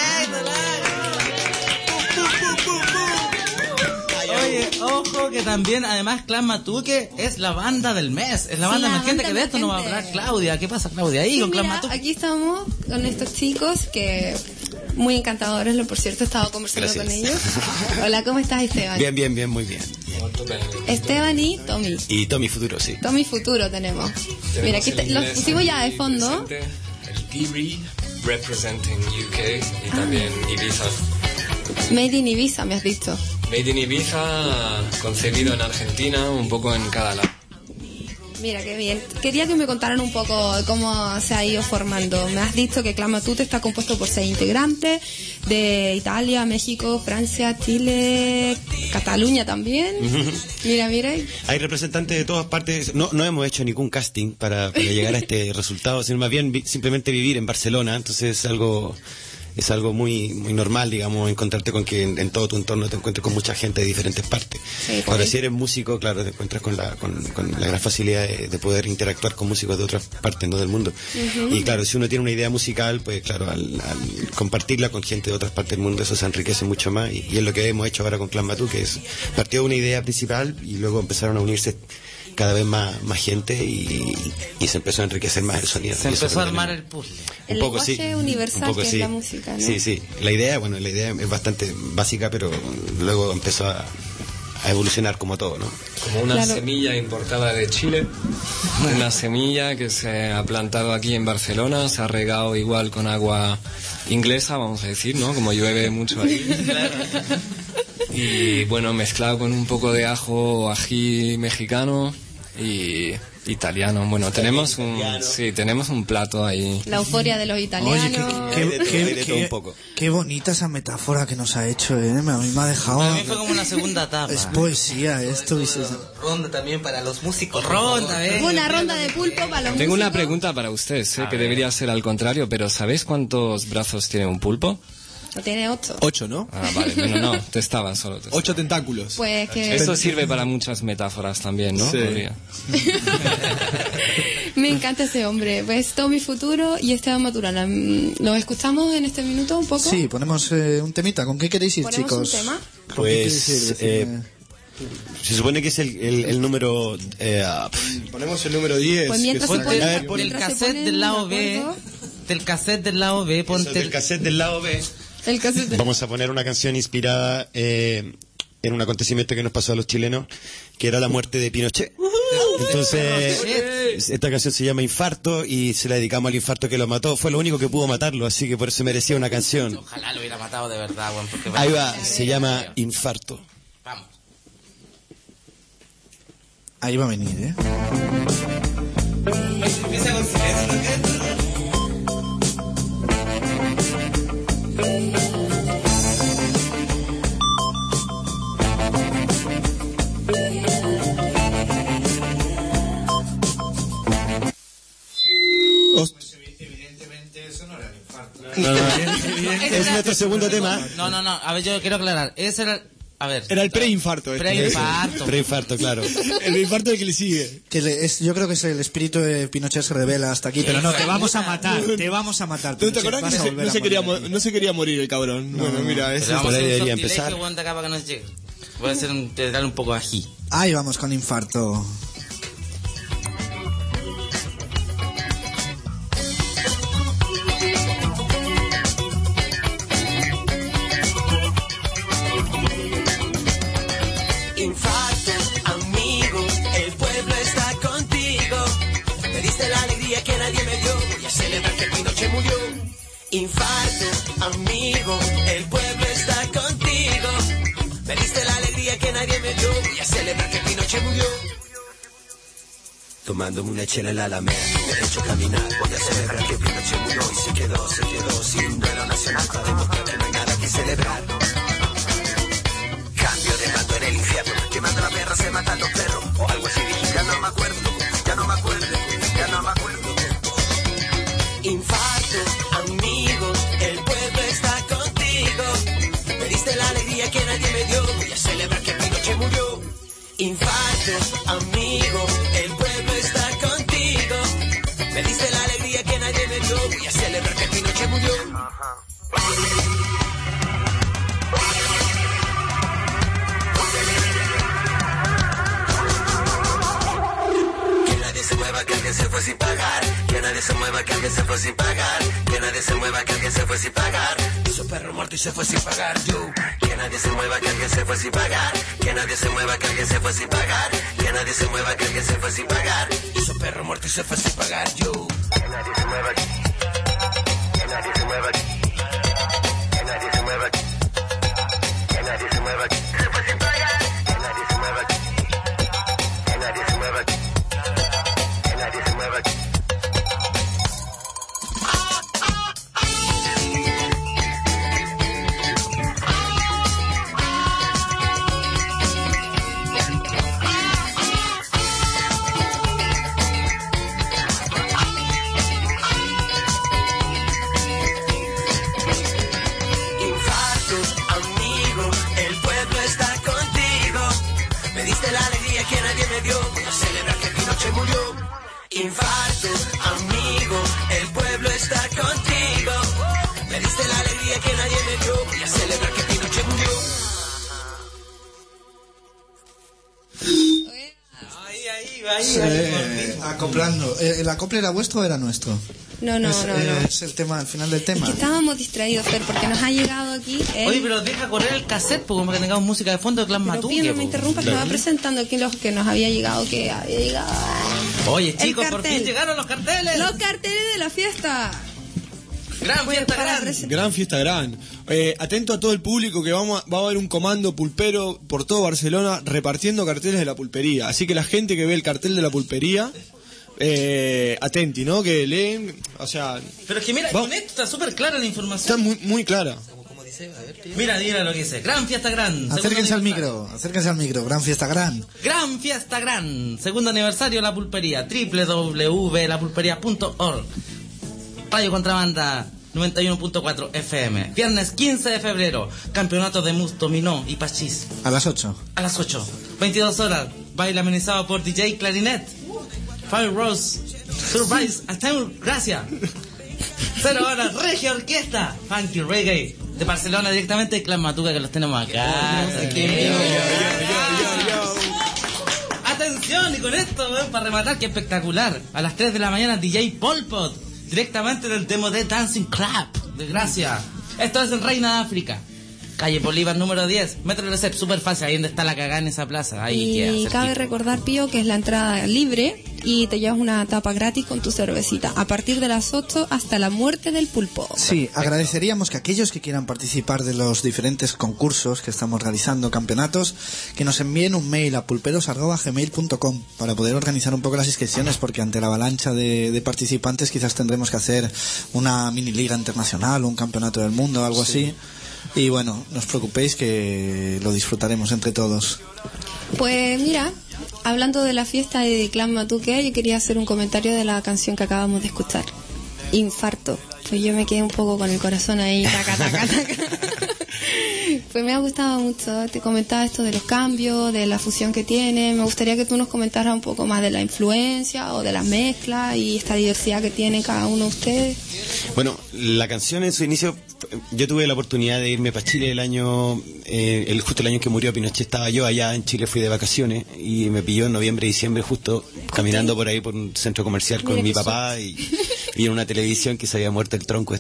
Oye, ojo que también, además, Clan Matuque es la banda del mes, es la banda emergente, que de esto nos va a hablar Claudia. ¿Qué pasa, Claudia, ahí con Clan Matuque? Aquí estamos con estos chicos que... muy encantadores, por cierto, he estado conversando con ellos. Hola, ¿cómo estás, Esteban? Bien, muy bien. Esteban y Tommy. Y Tommy Futuro, sí. Tommy Futuro tenemos. Mira, aquí los pusimos ya de fondo. El T-Re, representing UK y también Ibiza. Made in Ibiza, me has dicho. Made in Ibiza, concebido en Argentina, un poco en cada lado. Mira, qué bien. Quería que me contaran un poco cómo se ha ido formando. Me has dicho que Clan Matute está compuesto por 6 integrantes de Italia, México, Francia, Chile, Cataluña también. Mira. Hay representantes de todas partes. No hemos hecho ningún casting para llegar a este resultado, sino más bien simplemente vivir en Barcelona. Entonces es algo muy normal, digamos, encontrarte con que en todo tu entorno te encuentres con mucha gente de diferentes partes. Sí, ahora, si eres músico, claro, te encuentras con la gran facilidad de poder interactuar con músicos de otras partes, ¿no?, del mundo. Y claro, si uno tiene una idea musical, pues claro, al compartirla con gente de otras partes del mundo, eso se enriquece mucho más. Y es lo que hemos hecho ahora con Clan Matú, que es partió de una idea principal y luego empezaron a unirse cada vez más gente y se empezó a enriquecer más el sonido. Se empezó a armar el puzzle. El lenguaje universal que es la música, ¿no? Sí. La idea es bastante básica, pero luego empezó a evolucionar como todo, ¿no? Como una semilla importada de Chile, una semilla que se ha plantado aquí en Barcelona, se ha regado igual con agua inglesa, vamos a decir, ¿no? Como llueve mucho ahí. Y bueno, mezclado con un poco de ají mexicano y italiano. Bueno, tenemos un plato ahí. La euforia de los italianos. Oye, qué bonita esa metáfora que nos ha hecho, ¿eh? A mí me ha dejado... A mí fue como una segunda etapa. Es poesía esto. Ronda también para los músicos. Una ronda de pulpo para los músicos. Tengo una pregunta para ustedes, que debería ser al contrario, pero ¿sabéis cuántos brazos tiene un pulpo? Tiene 8. 8, ¿no? Ah, vale. Bueno, no, testaba solo. 8 tentáculos. Pues que... Eso sirve para muchas metáforas también, ¿no? Sí. Me encanta ese hombre. Pues Tommy Futuro y Esteban Maturana. ¿Los escuchamos en este minuto un poco? Sí, ponemos un temita. ¿Con qué queréis ir, chicos? ¿Un tema? Pues... se supone que es el número... ponemos el número 10. Pues mientras se pone, por el cassette del lado B... Del cassette del lado B, ponte... Del cassette del lado B. Vamos a poner una canción inspirada en un acontecimiento que nos pasó a los chilenos, que era la muerte de Pinochet. Entonces, esta canción se llama Infarto y se la dedicamos al infarto que lo mató. Fue lo único que pudo matarlo, así que por eso merecía una canción. Ojalá lo hubiera matado de verdad, Juan. Ahí va, se llama Infarto. Vamos. Ahí va a venir, ¿eh? Empieza con silencio, Evidentemente eso no era el infarto. Es nuestro segundo tema. No. A ver, yo quiero aclarar. Ese era... A ver. Era el preinfarto. Preinfarto, claro. El infarto del que le sigue. Yo creo que es el espíritu de Pinochet se revela hasta aquí, pero no, te vamos a matar. ¿Tú te acuerdas que no se quería morir el cabrón? No, bueno, mira, eso por ahí debería empezar. Voy a hacer darle un poco de ají. Ahí vamos con Infarto. Infarto, amigo, el pueblo está contigo. Me diste la alegría que nadie me dio. Voy a celebrar que Pinochet murió. Tomándome una chela en la Alameda, derecho a caminar. Voy a celebrar que Pinochet murió y se quedó sin duelo nacional para demostrar que no hay nada que celebrar. Cambio de mando en el infierno, quemando la perra, se matan los perros, o algo así dije, ya no me acuerdo. Infarto, amigo, el pueblo está contigo. Me diste la alegría que nadie me dio. Voy a celebrar que Pinochet murió. Infarto, amigo, el pueblo está contigo. Me diste la alegría que nadie me dio. Voy a celebrar que Pinochet murió. Que nadie se mueva, que alguien se fue sin pagar. Que nadie se mueva, que alguien se fue sin pagar. Que nadie se mueva, que alguien se fue sin pagar. Su perro muerto y se fue sin pagar. Yo. Que nadie se mueva, que alguien se fue sin pagar. Que nadie se mueva, que alguien se fue sin pagar. Que nadie se mueva, que alguien se fue sin pagar. Su perro muerto y se fue sin pagar. Yo. Que nadie se mueva. Que nadie se mueva. Que nadie se mueva. Que nadie se mueva. Se fue sin pagar. Que nadie se mueva. Que nadie se mueva. Que nadie se mueva. Que nadie me dio, voy a celebrar que Pinochet murió. Infarto, amigo, el pueblo está contigo. Me diste la alegría que nadie me dio, voy a celebrar que Pinochet murió. Acoplando. ¿El acople era vuestro o era nuestro? No. Es el tema, al final del tema. Es que estábamos distraídos, Fer, porque nos ha llegado aquí. Oye, pero deja correr el cassette, pues, como que tengamos música de fondo de Clan Matuque. No me interrumpas, estaba presentando aquí los que nos había llegado, Oye, chicos, por fin llegaron los carteles. Los carteles de la fiesta. Gran fiesta gran. Atento a todo el público que va a haber un comando pulpero por todo Barcelona repartiendo carteles de la pulpería. Así que la gente que ve el cartel de la pulpería, atenti, ¿no? Que leen, o sea... Pero es que mira, con esto está súper clara la información. Está muy clara. Mira lo que dice. Gran fiesta gran. Acérquense al micro. Gran fiesta gran. Gran fiesta gran. Segundo aniversario de la pulpería. www.lapulperia.org. Radio Contrabanda 91.4 FM. Viernes 15 de febrero. Campeonato de mus, dominó y pachís. A las 8. 22 horas. Baile amenizado por DJ Clarinet. Fire Rose. Surprise. Gracias. 0 horas. Regia Orquesta. Funky Reggae. De Barcelona directamente de Clan Matuque, que los tenemos acá. Atención, y con esto, para rematar, que espectacular. A las 3 de la mañana, DJ Pol Pot. Directamente del demo de Dancing Club de Gracia. Esto es en Reina de África. Calle Bolívar número 10, Metro Recep, súper fácil, ahí donde está la cagada en esa plaza. Ahí y cabe recordar, Pío, que es la entrada libre y te llevas una tapa gratis con tu cervecita a partir de las 8 hasta la muerte del pulpo. Sí, agradeceríamos que aquellos que quieran participar de los diferentes concursos que estamos realizando, campeonatos, que nos envíen un mail a pulperos@gmail.com para poder organizar un poco las inscripciones, porque ante la avalancha de participantes quizás tendremos que hacer una mini liga internacional o un campeonato del mundo o algo así. Y bueno, no os preocupéis que lo disfrutaremos entre todos. Pues mira, hablando de la fiesta de Clan Matuque, yo quería hacer un comentario de la canción que acabamos de escuchar. Infarto. Pues yo me quedé un poco con el corazón ahí, taca. Pues me ha gustado mucho. Te comentaba esto de los cambios, de la fusión que tiene. Me gustaría que tú nos comentaras un poco más de la influencia o de las mezclas y esta diversidad que tiene cada uno de ustedes. Bueno, la canción en su inicio, yo tuve la oportunidad de irme para Chile justo el año que murió Pinochet. Estaba yo allá en Chile, fui de vacaciones y me pilló en noviembre, diciembre, justo caminando por ahí por un centro comercial con mi papá y en una televisión que se había muerto el tronco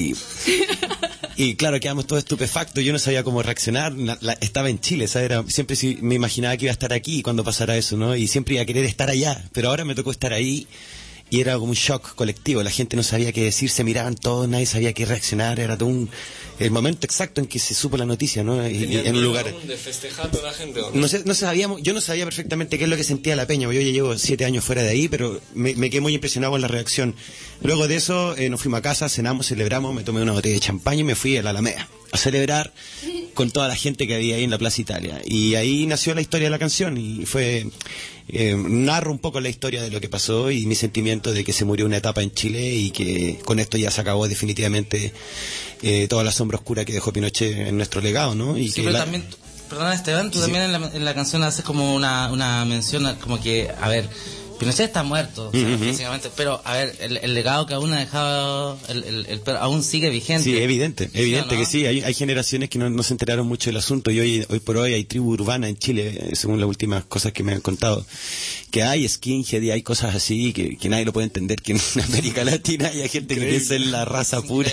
y claro, quedamos todos estupefactos. Yo no sabía cómo reaccionar. Estaba en Chile, ¿sabes? Siempre me imaginaba que iba a estar aquí cuando pasara eso, ¿no? Y siempre iba a querer estar allá. Pero ahora me tocó estar ahí y era como un shock colectivo, la gente no sabía qué decir, se miraban todos, nadie sabía qué reaccionar, era todo el momento exacto en que se supo la noticia, ¿no? Y en un lugar de festejar toda la gente, ¿o no sabíamos, yo no sabía perfectamente qué es lo que sentía la peña, yo ya llevo 7 años fuera de ahí, pero me quedé muy impresionado con la reacción. Luego de eso nos fuimos a casa, cenamos, celebramos, me tomé una botella de champaña y me fui a la Alameda a celebrar con toda la gente que había ahí en la Plaza Italia, y ahí nació la historia de la canción, y fue narro un poco la historia de lo que pasó y mi sentimiento de que se murió una etapa en Chile y que con esto ya se acabó definitivamente toda la sombra oscura que dejó Pinochet en nuestro legado, ¿no? Y sí, que pero también, perdona Esteban, tú sí. también en la canción haces como una mención como que, a ver, Pinochet está muerto, o sea, físicamente, pero a ver, el legado que aún ha dejado, pero aún sigue vigente. Sí, evidente ¿Sí, no? que sí, hay generaciones que no se enteraron mucho del asunto, y hoy por hoy hay tribu urbana en Chile, según las últimas cosas que me han contado, que hay skinhead y hay cosas así que nadie lo puede entender, que en América Latina hay gente que piensa en la raza pura.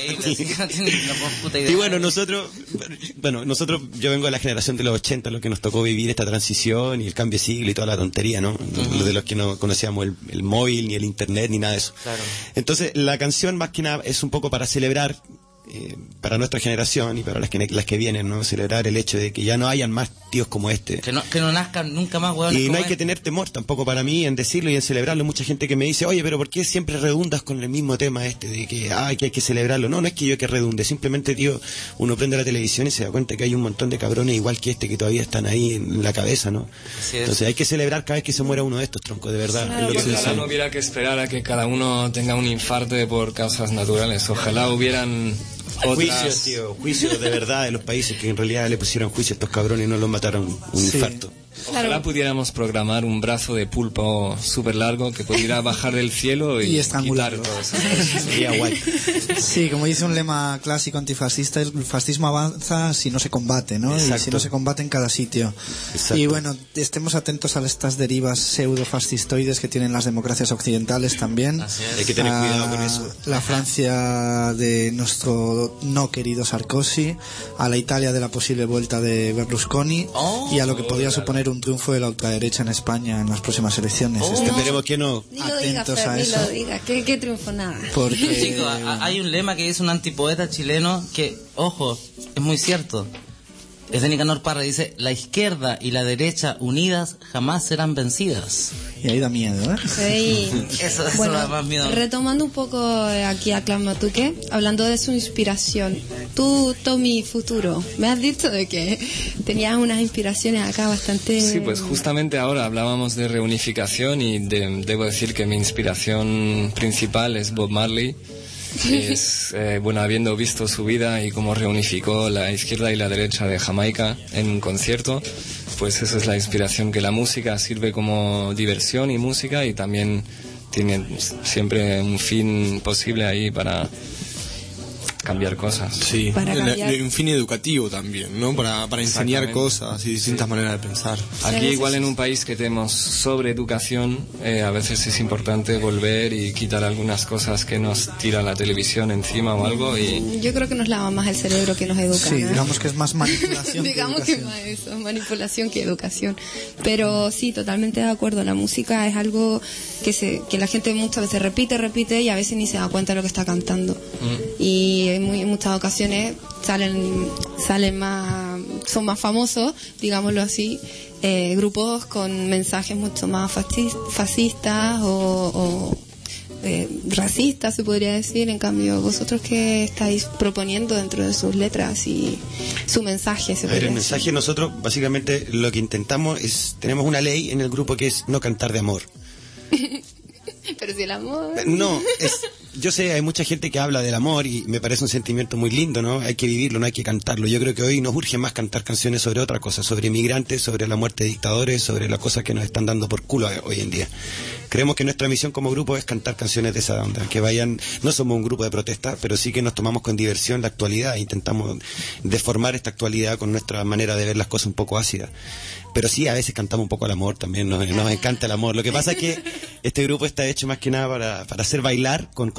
Y bueno, nosotros, yo vengo de la generación de los 80, lo que nos tocó vivir esta transición y el cambio de siglo y toda la tontería, ¿no? De los que no conocíamos el móvil, ni el internet, ni nada de eso. Claro. Entonces, la canción más que nada es un poco para celebrar, para nuestra generación y para las que vienen, ¿no? Celebrar el hecho de que ya no hayan más tíos como este. Que no nazcan nunca más huevones. Y no hay como que tener temor tampoco para mí en decirlo y en celebrarlo. Mucha gente que me dice, oye, pero ¿por qué siempre redundas con el mismo tema de que hay que celebrarlo? No es que yo que redunde, simplemente, tío, uno prende la televisión y se da cuenta que hay un montón de cabrones igual que que todavía están ahí en la cabeza, ¿no? Sí, entonces hay que celebrar cada vez que se muera uno de estos, tronco, de verdad. Claro, ojalá no hubiera que esperar a que cada uno tenga un infarto por causas naturales. Ojalá hubieran juicios, tío, juicios de verdad de los países que en realidad le pusieron juicio a estos cabrones y no los mataron un infarto. Ojalá pudiéramos programar un brazo de pulpo súper largo que pudiera bajar del cielo y quitar todo eso. Sería guay. Sí, como dice un lema clásico antifascista, el fascismo avanza si no se combate, ¿no? Exacto. Y si no se combate en cada sitio. Exacto. Y bueno, estemos atentos a estas derivas pseudo-fascistoides que tienen las democracias occidentales también. Hay que tener cuidado con eso. La Francia de nuestro no querido Sarkozy, a la Italia de la posible vuelta de Berlusconi, y a lo que podría suponer un triunfo de la ultraderecha en España en las próximas elecciones. Esperemos que no. Ni lo digas, Atentos Fer, a ni eso. lo digas. ¿Qué triunfo? Nada. Porque Chicos, hay un lema que dice un antipoeta chileno que, ojo, es muy cierto. Es de Nicanor Parra, dice: la izquierda y la derecha unidas jamás serán vencidas. Y ahí da miedo, ¿eh? Sí. Eso Bueno, da más miedo. retomando un poco aquí a Clan Matuque, hablando de su inspiración. Tú, Tommy Futuro, me has dicho de que tenías unas inspiraciones acá bastante... Sí, pues justamente ahora hablábamos de reunificación y debo decir que mi inspiración principal es Bob Marley. Es, bueno, habiendo visto su vida y cómo reunificó la izquierda y la derecha de Jamaica en un concierto, pues esa es la inspiración, que la música sirve como diversión y música, y también tiene siempre un fin posible ahí para cambiar cosas. Sí, un fin educativo también, ¿no? Para enseñar cosas y distintas maneras de pensar. Aquí igual en un país que tenemos sobre educación, a veces es importante volver y quitar algunas cosas que nos tira la televisión encima o algo, y Yo creo que nos lava más el cerebro que nos educa. Sí, ¿no? digamos que es más manipulación que Digamos que educación. más eso, manipulación que educación. Pero sí, totalmente de acuerdo. La música es algo que la gente muchas veces repite y a veces ni se da cuenta de lo que está cantando. Y en muchas ocasiones son más famosos, digámoslo así, grupos con mensajes mucho más fascistas o racistas, se podría decir. En cambio, vosotros, ¿qué estáis proponiendo dentro de sus letras y su mensaje? A ver, el mensaje, nosotros básicamente lo que intentamos es, tenemos una ley en el grupo que es no cantar de amor. Pero si el amor... No, yo sé, hay mucha gente que habla del amor y me parece un sentimiento muy lindo, ¿no? Hay que vivirlo, no hay que cantarlo. Yo creo que hoy nos urge más cantar canciones sobre otra cosa, sobre migrantes, sobre la muerte de dictadores, sobre las cosas que nos están dando por culo hoy en día. Creemos que nuestra misión como grupo es cantar canciones de esa onda, que vayan, no somos un grupo de protesta, pero sí que nos tomamos con diversión la actualidad e intentamos deformar esta actualidad con nuestra manera de ver las cosas un poco ácidas. Pero sí, a veces cantamos un poco al amor también, nos encanta el amor. Lo que pasa es que este grupo está hecho más que nada para hacer bailar con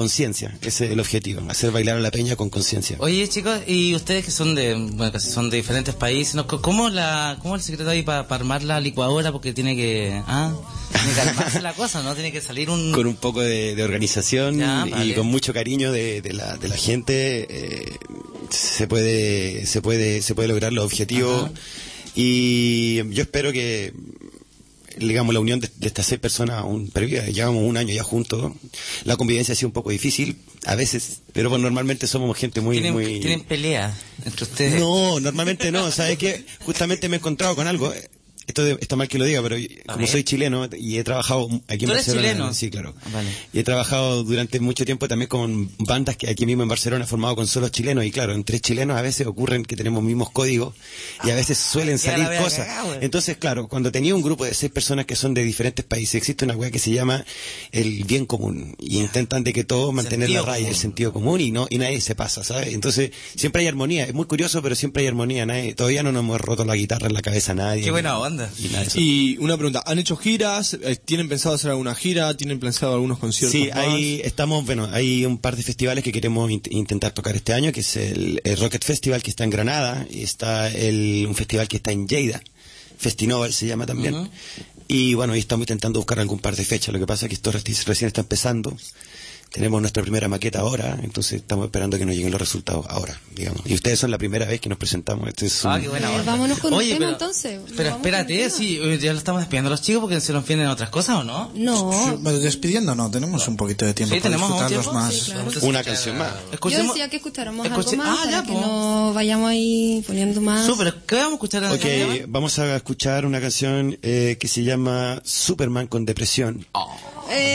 conciencia. Ese es el objetivo, hacer bailar a la peña con conciencia. Oye, chicos, y ustedes que son son de diferentes países, ¿no? ¿Cómo el secreto ahí para armar la licuadora? Porque tiene que calmarse la cosa, ¿no? Tiene que salir con un poco de organización vale. Y con mucho cariño de la gente, se puede lograr los objetivos. Ajá. Y yo espero que, digamos, la unión de estas 6 personas aún perviva. Llevamos un año ya juntos. La convivencia ha sido un poco difícil a veces, pero bueno, normalmente somos gente ¿Tienen peleas entre ustedes? No, normalmente no. ¿Sabes qué? Justamente me he encontrado con algo. Esto está mal que lo diga, pero como soy chileno y he trabajado aquí en Barcelona. ¿Tú eres chileno? Sí, claro. Vale. Y he trabajado durante mucho tiempo también con bandas que aquí mismo en Barcelona he formado con solos chilenos. Y claro, entre chilenos a veces ocurren que tenemos mismos códigos y a veces suelen salir cosas. Entonces, claro, cuando tenía un grupo de 6 personas que son de diferentes países, existe una weá que se llama el bien común. Y intentan de que todos mantener la raya, el sentido común y nadie se pasa, ¿sabes? Entonces, siempre hay armonía. Es muy curioso, pero siempre hay armonía. Todavía no nos hemos roto la guitarra en la cabeza a nadie. Qué buena onda. Y una pregunta, ¿han hecho giras? ¿Tienen pensado hacer alguna gira? ¿Tienen pensado algunos conciertos? Sí, hay un par de festivales que queremos intentar tocar este año, que es el Rocket Festival, que está en Granada, y está un festival que está en Lleida, Festinoval se llama también. Uh-huh. Y bueno, ahí estamos intentando buscar algún par de fechas. Lo que pasa es que esto recién está empezando. Tenemos nuestra primera maqueta ahora, entonces estamos esperando que nos lleguen los resultados ahora, digamos. Y ustedes son la primera vez que nos presentamos. Qué buena onda. Vámonos con un tema entonces. Pero espérate, sí, ya lo estamos despidiendo a los chicos porque se nos vienen otras cosas, ¿o no? No. Despidiendo no, tenemos un poquito de tiempo para disfrutarlos más. Sí, claro. Una canción más. Yo decía que escucháramos algo más para que no vayamos ahí poniendo más. Súper, ¿qué vamos a escuchar? Vamos a escuchar una canción que se llama Superman con depresión. Y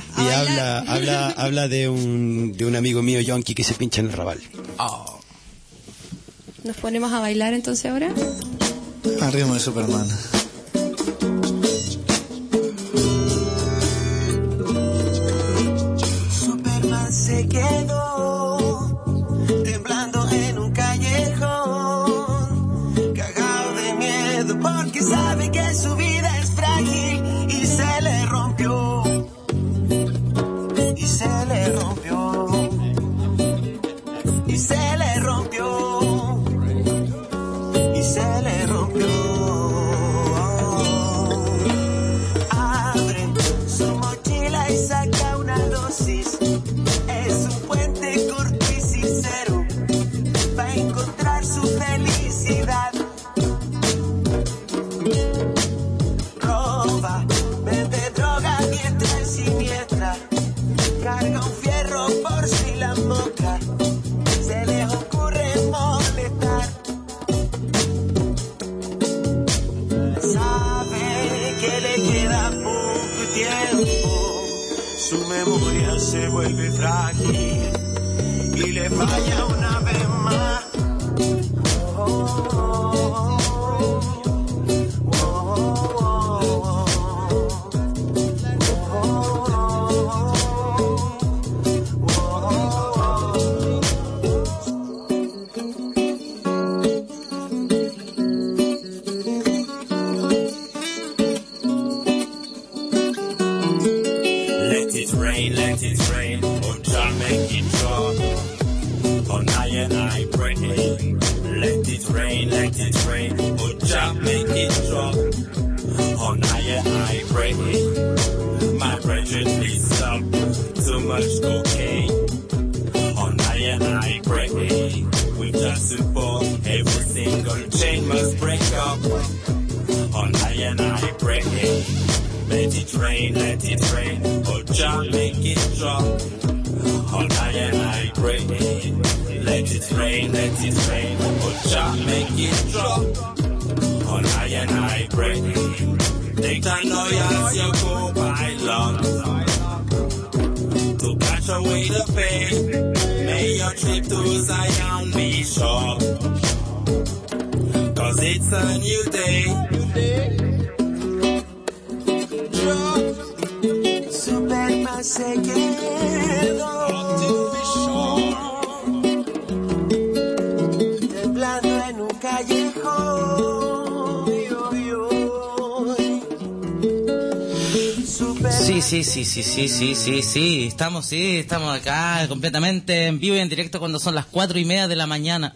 habla de un amigo mío, Yonki, que se pincha en el rabal. ¿Nos ponemos a bailar entonces ahora? Al ritmo de Superman. Superman se quedó temblando en un callejón, cagado de miedo porque sabe que su vida es frágil y se le rompió. Y se le rompió, y se le rompió, y se le rompió. Abre su mochila y saca una dosis. Es un puente corto y sincero para encontrar su felicidad. Roba, vende droga diestra y siniestra. Carga un fierro por si la moca se le ocurre molestar. Sabe que le queda poco tiempo, su memoria se vuelve frágil y le falla una vez más. Let it rain, oh Jah make it drop. On I and I pray. Let it rain, oh Jah make it drop. On I and I pray. My brethren, please stop. Too much cocaine. On I and I pray. We just support every single chain must break up. On I and I pray. Let it rain, oh Jah make it drop. All I and I pray. Let it rain, oh Jah make it drop. All I and I pray. Take the noise you go by long to catch away the pain. May your trip to Zion be short, 'cause it's a new day. Superman se quedó temblando en un callejón. Sí. Estamos acá completamente en vivo y en directo cuando son las 4:30 de la mañana.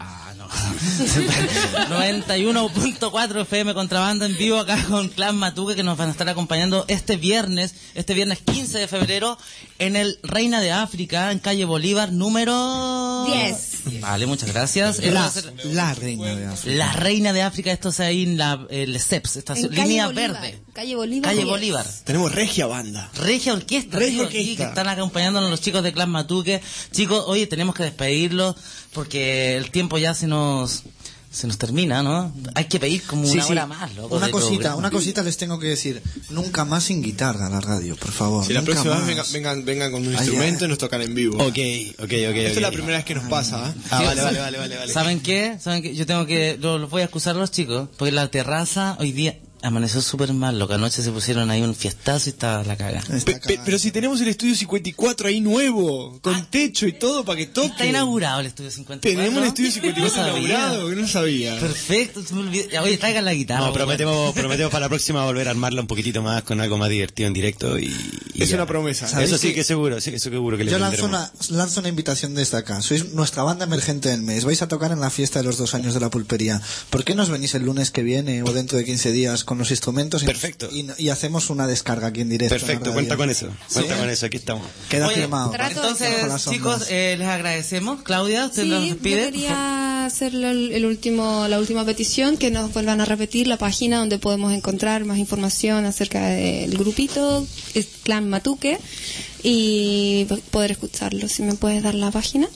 91.4 FM Contrabanda en vivo acá con Clan Matuque, que nos van a estar acompañando este viernes 15 de febrero en el Reina de África, en calle Bolívar, número 10. Vale, muchas gracias. La Reina de África. La Reina de África, esto es ahí en el CEPS, estación, línea verde. Calle Bolívar. Calle Bolívar. Tenemos Regia Banda. Regia Orquesta. Aquí, que están acompañándonos los chicos de Clan Matuque. Chicos, oye, tenemos que despedirlos porque el tiempo ya se nos termina, ¿no? Hay que pedir como una hora más, loco. Una cosita les tengo que decir. Nunca más sin guitarra a la radio, por favor. Si la próxima vez vengan con un instrumento y nos tocan en vivo. Ok. Esta es la primera vez que nos pasa, ¿eh? Vale. ¿Saben qué? Yo tengo que... Los voy a excusar a los chicos, porque la terraza hoy día amaneció súper mal, lo que anoche se pusieron ahí un fiestazo y estaba la caga. Pero si tenemos el estudio 54 ahí nuevo, con techo y todo para que toque. Está inaugurado el estudio 54. Tenemos el estudio 54 inaugurado, que no sabía. Perfecto, se me olvidó. Ya, oye, traigan la guitarra. No, prometemos para la próxima volver a armarla un poquitito más con algo más divertido en directo y es una promesa. Eso sí que seguro que les Yo lanzo una invitación desde acá. Sois nuestra banda emergente del mes. Vais a tocar en la fiesta de los 2 años de la pulpería. ¿Por qué no os venís el lunes que viene o dentro de 15 días con los instrumentos? Perfecto. Y hacemos una descarga aquí en directo. Perfecto, cuenta con eso. Aquí estamos. Queda firmado. Entonces, chicos, les agradecemos. Claudia, usted nos despide. Yo quería hacer la última petición, que nos vuelvan a repetir la página donde podemos encontrar más información acerca del grupito, es Clan Matuque, y poder escucharlo. Si me puedes dar la página.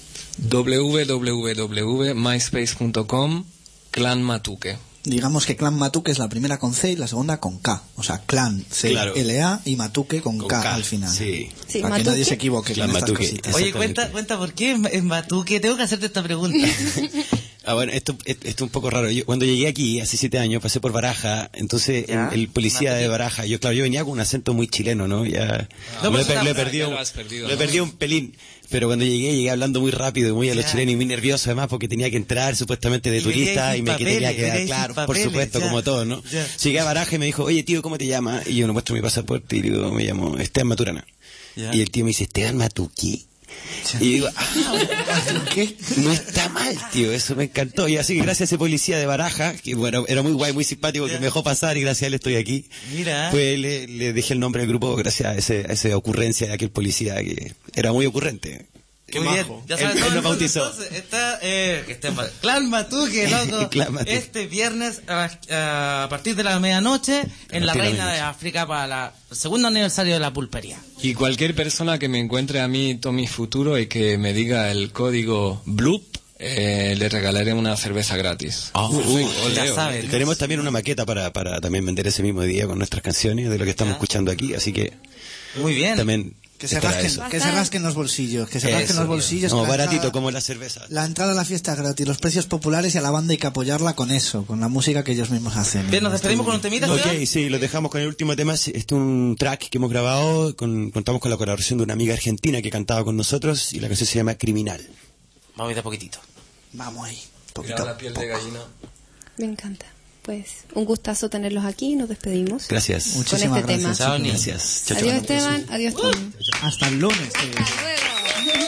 www.myspace.com Clan Matuque. Digamos que Clan Matuque es la primera con C y la segunda con K. O sea, Clan, C-L-A y Matuque con K al final. Sí. Para que nadie se equivoque con estas cositas. Oye, cuenta por qué es Matuque. Tengo que hacerte esta pregunta. Bueno, esto es un poco raro. Yo, cuando llegué aquí, hace 7 años, pasé por Baraja. Entonces, el policía de Baraja, yo venía con un acento muy chileno, ¿no? Ya lo he perdido un pelín. Pero cuando llegué hablando muy rápido y muy a los chilenos y muy nervioso además porque tenía que entrar supuestamente de turista y me tenía que dar, claro, por supuesto, como todo, ¿no? Llegué a Baraja y me dijo, oye tío, ¿cómo te llamas? Y yo le muestro mi pasaporte y digo, me llamo Esteban Maturana. Y el tío me dice, ¿Esteban Matuque? Y digo, ¿qué? No está mal, tío, eso me encantó. Y así que gracias a ese policía de Baraja, que bueno, era muy guay, muy simpático, que me dejó pasar y gracias a él estoy aquí. Pues le dejé el nombre del grupo gracias a esa ocurrencia de aquel policía que era muy ocurrente. Muy bien, ya sabes, él nos bautizó. Clan Matuque, loco. Este viernes a partir de la medianoche en la Reina de África para el segundo aniversario de la pulpería. Y cualquier persona que me encuentre a mí, Tommy Futuro, y que me diga el código BLUP, le regalaré una cerveza gratis. Ya saben. Tenemos también una maqueta para también vender ese mismo día con nuestras canciones de lo que estamos escuchando aquí, así que muy bien. También que se rasquen los bolsillos, No, baratito como la cerveza. La entrada a la fiesta es gratis, los precios populares y a la banda hay que apoyarla con eso, con la música que ellos mismos hacen. Bien, nos despedimos con un temita. Sí, lo dejamos con el último tema. Este es un track que hemos grabado, contamos con la colaboración de una amiga argentina que cantaba con nosotros y la canción se llama Criminal. Vamos a ir de poquitito. Vamos ahí. Mira la piel de gallina. Me encanta. Pues un gustazo tenerlos aquí, nos despedimos. Gracias. Muchísimas con este gracias. tema. Gracias. Chao, adiós Esteban, adiós Tom. Hasta el lunes. Hasta luego.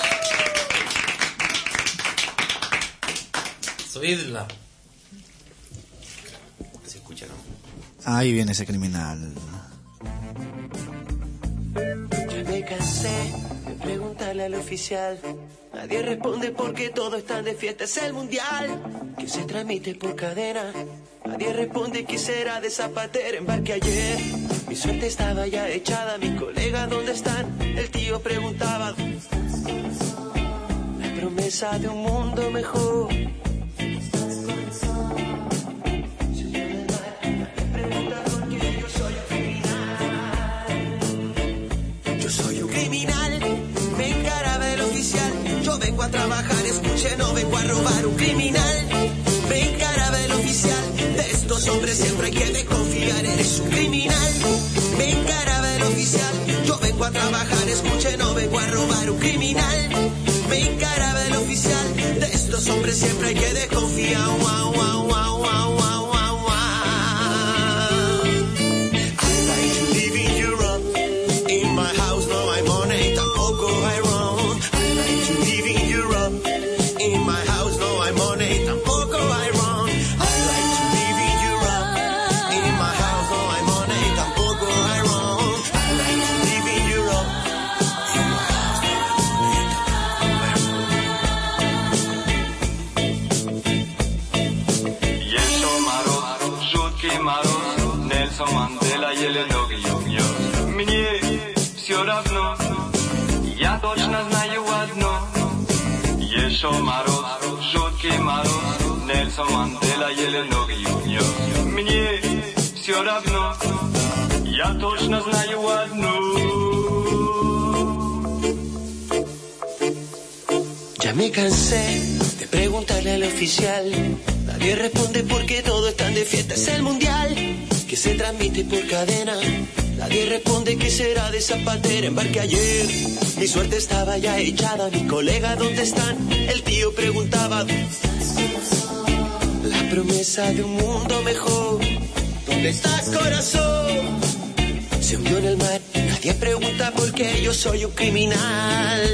Subidla. Se escucha, ¿no? Ahí viene ese criminal. Ya me cansé de preguntarle al oficial. Nadie responde porque todo está de fiesta, es el mundial que se transmite por cadena. Nadie responde que será de Zapatero. Embarqué ayer, mi suerte estaba ya echada. Mis colegas, ¿dónde están? El tío preguntaba. La promesa de un mundo mejor. Yo soy un criminal, me encaraba el oficial. Yo vengo a trabajar, escuche, no vengo a robar. Un criminal, me encaraba el oficial. De estos hombres siempre hay que desconfiar. Eres un criminal, me encaraba el oficial. Yo vengo a trabajar, escuche, no vengo a robar. Un criminal, me encaraba el oficial. De estos hombres siempre hay que desconfiar. Wow, wow, wow, wow, wow, wow, wow. I like to live in Europe, in my house. Ela Nogiyunyo. Mnie все равно, я точно знаю одно. Еще мороз, жуткий мороз, Нельсон Мандела Ела Ногiyunyo. Мне все равно, я точно знаю одно. Ya me cansé de preguntarle al oficial. Nadie responde porque todo están de fiesta. Es el mundial que se transmite por cadena. Nadie responde qué será de Zapatera. Embarqué ayer, mi suerte estaba ya echada. Mi colega, ¿dónde están? El tío preguntaba. La promesa de un mundo mejor. ¿Dónde estás, corazón? Se hundió en el mar. Nadie pregunta por qué yo soy un criminal.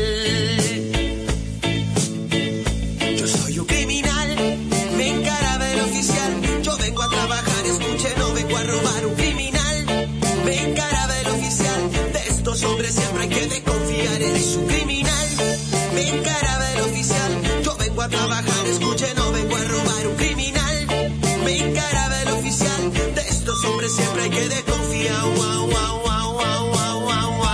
Soy un criminal, me encaraba el oficial. Yo vengo a trabajar, escuche, no vengo a robar. Un criminal, me encaraba el oficial. De estos hombres siempre hay que desconfiar. Eres un criminal, me encaraba el oficial. Yo vengo a trabajar, escuche, no vengo a robar. Un criminal, me encaraba el oficial. De estos hombres siempre hay que desconfiar. Wow, wow, wow, wow, wow, wow, wow.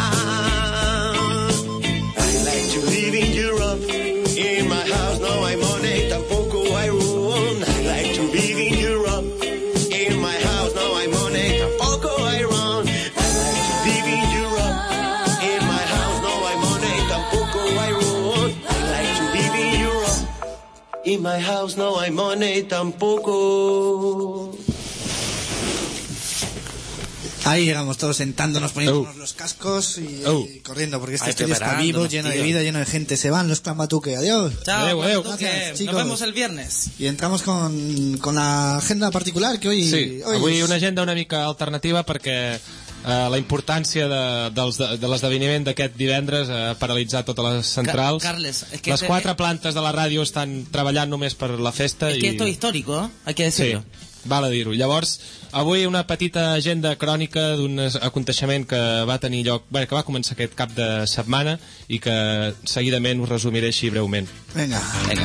I like to live in Europe. In my house no hay money, tampoco hay room. I like to live in Europe. In my house no hay money, tampoco hay room. I like to live in Europe. In my house no hay money, tampoco hay room. I like to live in Europe. In my house no hay money, tampoco. Ahí llegamos todos sentándonos, poniéndonos los cascos y corriendo, porque este estudio está vivo, lleno de vida, lleno de gente. Se van los Clan Batuque, adiós. Chao, Gracias, chicos. Nos vemos el viernes. I entrem con la agenda particular que hoy... Sí, avui una agenda una mica alternativa perquè la importància de l'esdeveniment d'aquest divendres ha paralitzat totes les centrals. Carles, es que les 4 plantes de la ràdio estan treballant només per la festa. Es que esto es histórico, hay que decirlo. Sí, val a dir-ho. Llavors, avui una petita agenda crònica d'un aconteixement que va tenir lloc, que va començar aquest cap de setmana i que seguidament us resumiré així breument. Vinga.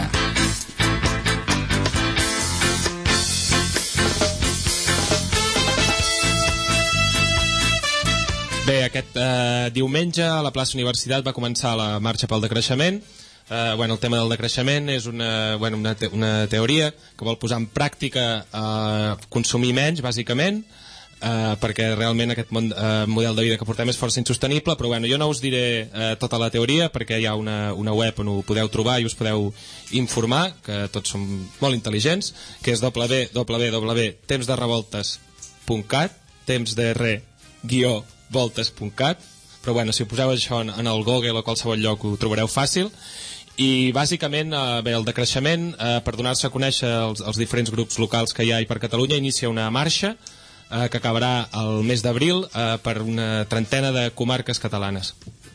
Bé, aquest diumenge a la plaça Universitat va començar la marxa pel decreixement. El tema del decreixement és una teoria que vol posar en pràctica consumir menys, bàsicament, perquè realment aquest model de vida que portem és força insostenible, però jo no us diré tota la teoria perquè hi ha una web on ho podeu trobar i us podeu informar, que tots som molt intel·ligents, que és www.temsderevoltes.cat, temsdr-voltes.cat, però si ho poseu això en el Google o qualsevol lloc ho trobareu fàcil. I bàsicament el decreixement, per donar-se a conèixer els diferents grups locals que hi ha per Catalunya, inicia una marxa que acabarà el mes d'abril per una trentena de comarques catalanes.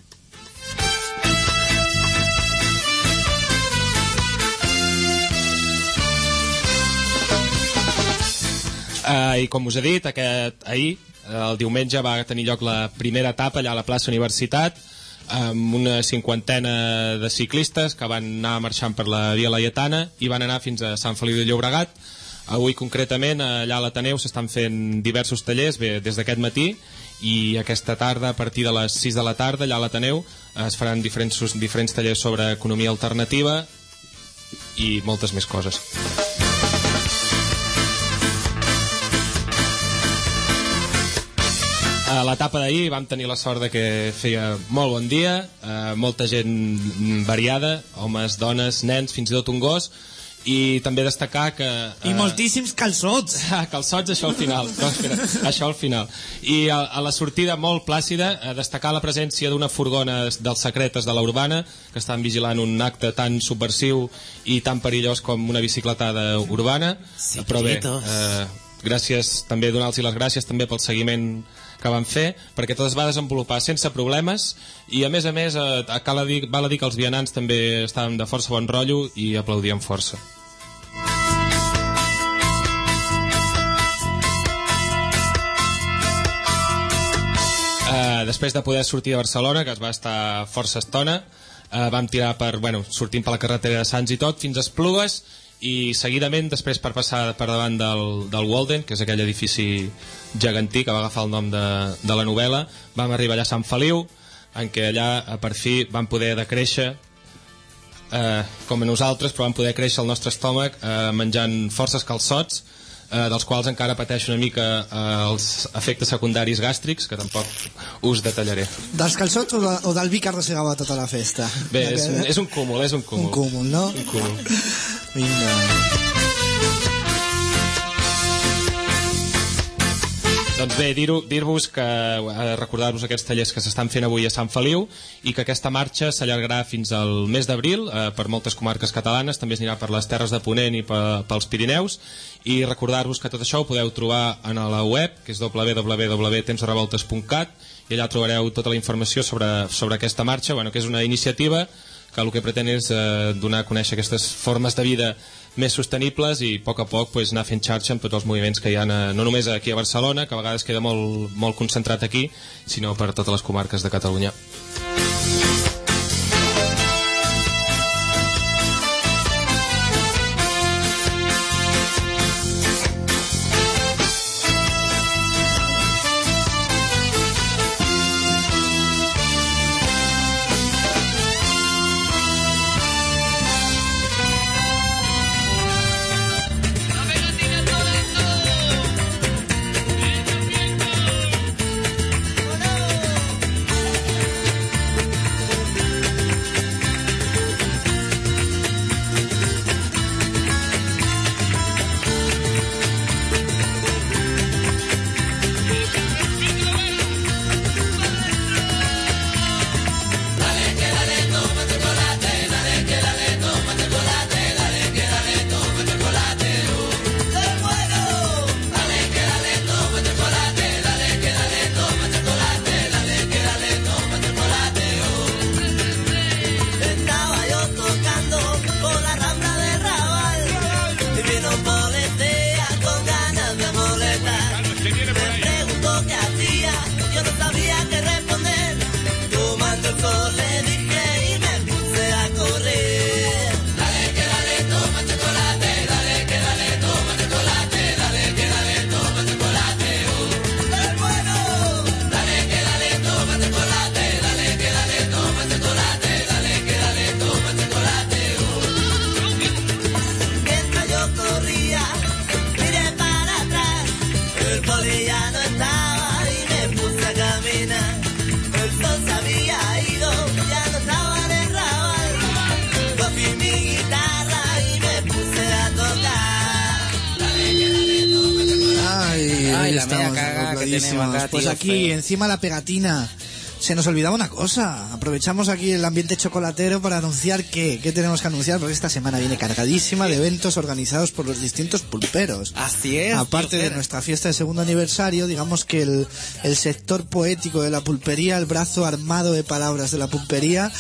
I com us he dit, ahir, el diumenge, va tenir lloc la primera etapa allà a la plaça Universitat, amb una 50 de ciclistes que van anar marxant per la Via Laietana i van anar fins a Sant Feliu de Llobregat. Avui concretament allà a l'Ateneu s'estan fent diversos tallers, des d'aquest matí, i aquesta tarda, a partir de les 6 de la tarda, allà a l'Ateneu es faran diferents tallers sobre economia alternativa i moltes més coses. A l'etapa d'ahir vam tenir la sort de que feia molt bon dia, molta gent variada, homes, dones, nens, fins i tot un gos, i també destacar que... I moltíssims calçots! Calçots, això al final. No, espera, això al final. I a la sortida molt plàcida, destacar la presència d'una furgona dels secretes de la Urbana, que estan vigilant un acte tan subversiu i tan perillós com una bicicletada urbana. Secretos. Però bé, gràcies, també donar-los les gràcies també pel seguiment que van fer, perquè tot es va desenvolupar sense problemes i a més val a dir que els vianants també estaven de força bon rotllo i aplaudien força. Després de poder sortir de Barcelona, que es va estar força estona, vam tirar sortint per la carretera de Sants i tot, fins a Esplugues, i seguidament, després per passar per davant del Walden, que és aquell edifici gegantí que va agafar el nom de la novel·la, vam arribar allà a Sant Feliu, en què allà per fi vam poder decréixer com a nosaltres, però vam poder créixer el nostre estómac menjant forces calçots, dels quals encara pateixo una mica els efectes secundaris gàstrics, que tampoc us detallaré. Dels calçots o del vi que arrossegava tota la festa? Bé, és un cúmul, és un cúmul. Un cúmul, no? Un cúmul. Vinga. Doncs bé, dir-vos que recordar-vos aquests tallers que s'estan fent avui a Sant Feliu i que aquesta marxa s'allargarà fins al mes d'abril per moltes comarques catalanes, també es anirà per les Terres de Ponent i pels Pirineus, i recordar-vos que tot això ho podeu trobar a la web, que és www.tempsderevoltes.cat, i allà trobareu tota la informació sobre aquesta marxa, que és una iniciativa que el que pretén és donar a conèixer aquestes formes de vida més sostenibles i a poc anar fent xarxa amb tots els moviments que hi ha no només aquí a Barcelona, que a vegades queda molt concentrat aquí, sinó per totes les comarques de Catalunya. Pues aquí, encima la pegatina. Se nos olvidaba una cosa. Aprovechamos aquí el ambiente chocolatero para anunciar ¿qué tenemos que anunciar? Porque esta semana viene cargadísima de eventos organizados por los distintos pulperos. Así es. Aparte de nuestra fiesta de segundo aniversario, digamos que el sector poético de la pulpería, el brazo armado de palabras de la pulpería,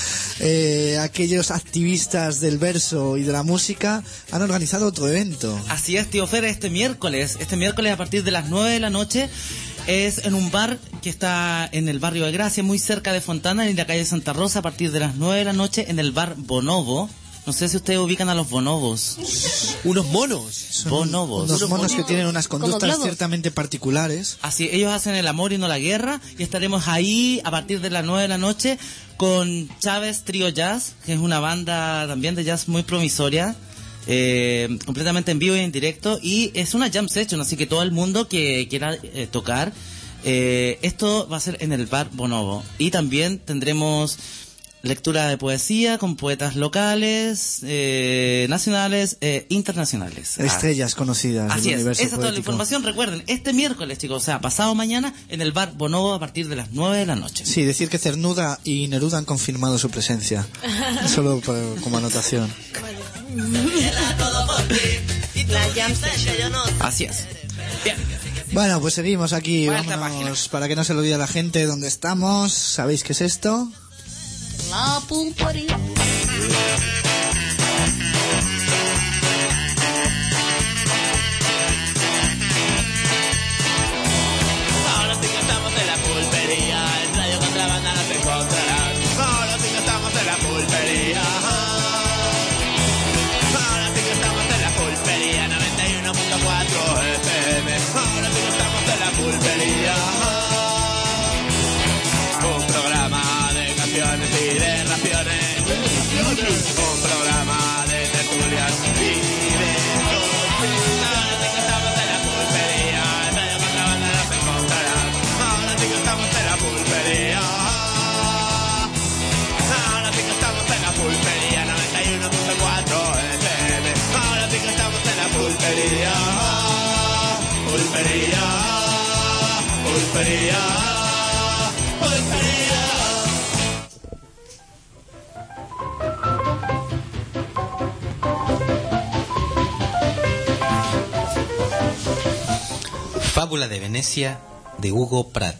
aquellos activistas del verso y de la música han organizado otro evento. Así es, tío Fer, este miércoles a partir de las 9 de la noche es en un bar que está en el barrio de Gracia, muy cerca de Fontana, en la calle Santa Rosa, a partir de las 9 de la noche en el bar Bonobo. No sé si ustedes ubican a los bonobos. Unos monos. Bonobos. Unos monos que tienen unas conductas ciertamente particulares. Así, ellos hacen el amor y no la guerra, y estaremos ahí a partir de las 9 de la noche con Chávez Trio Jazz, que es una banda también de jazz muy promisoria. Completamente en vivo y en directo, y es una jam session, así que todo el mundo que quiera tocar, esto va a ser en el bar Bonobo. Y también tendremos lectura de poesía con poetas locales, nacionales e internacionales. Estrellas conocidas así del universo es, esa es toda la poético. información. Recuerden, este miércoles, chicos, o sea, pasado mañana, en el bar Bonobo a partir de las 9 de la noche. Sí, decir que Cernuda y Neruda han confirmado su presencia. Solo como anotación. Así es. Bien. Bueno, pues seguimos aquí. Vuelta Vámonos, para que no se lo olvide a la gente dónde estamos. ¿Sabéis qué es esto? La pulpería. Ahora sí que estamos en la pulpería, en Radio Contrabanda nos encontrarán. Ahora sí que estamos en la pulpería. Ahora sí que estamos en la pulpería, pulpería. Fábula de Venecia, de Hugo Pratt.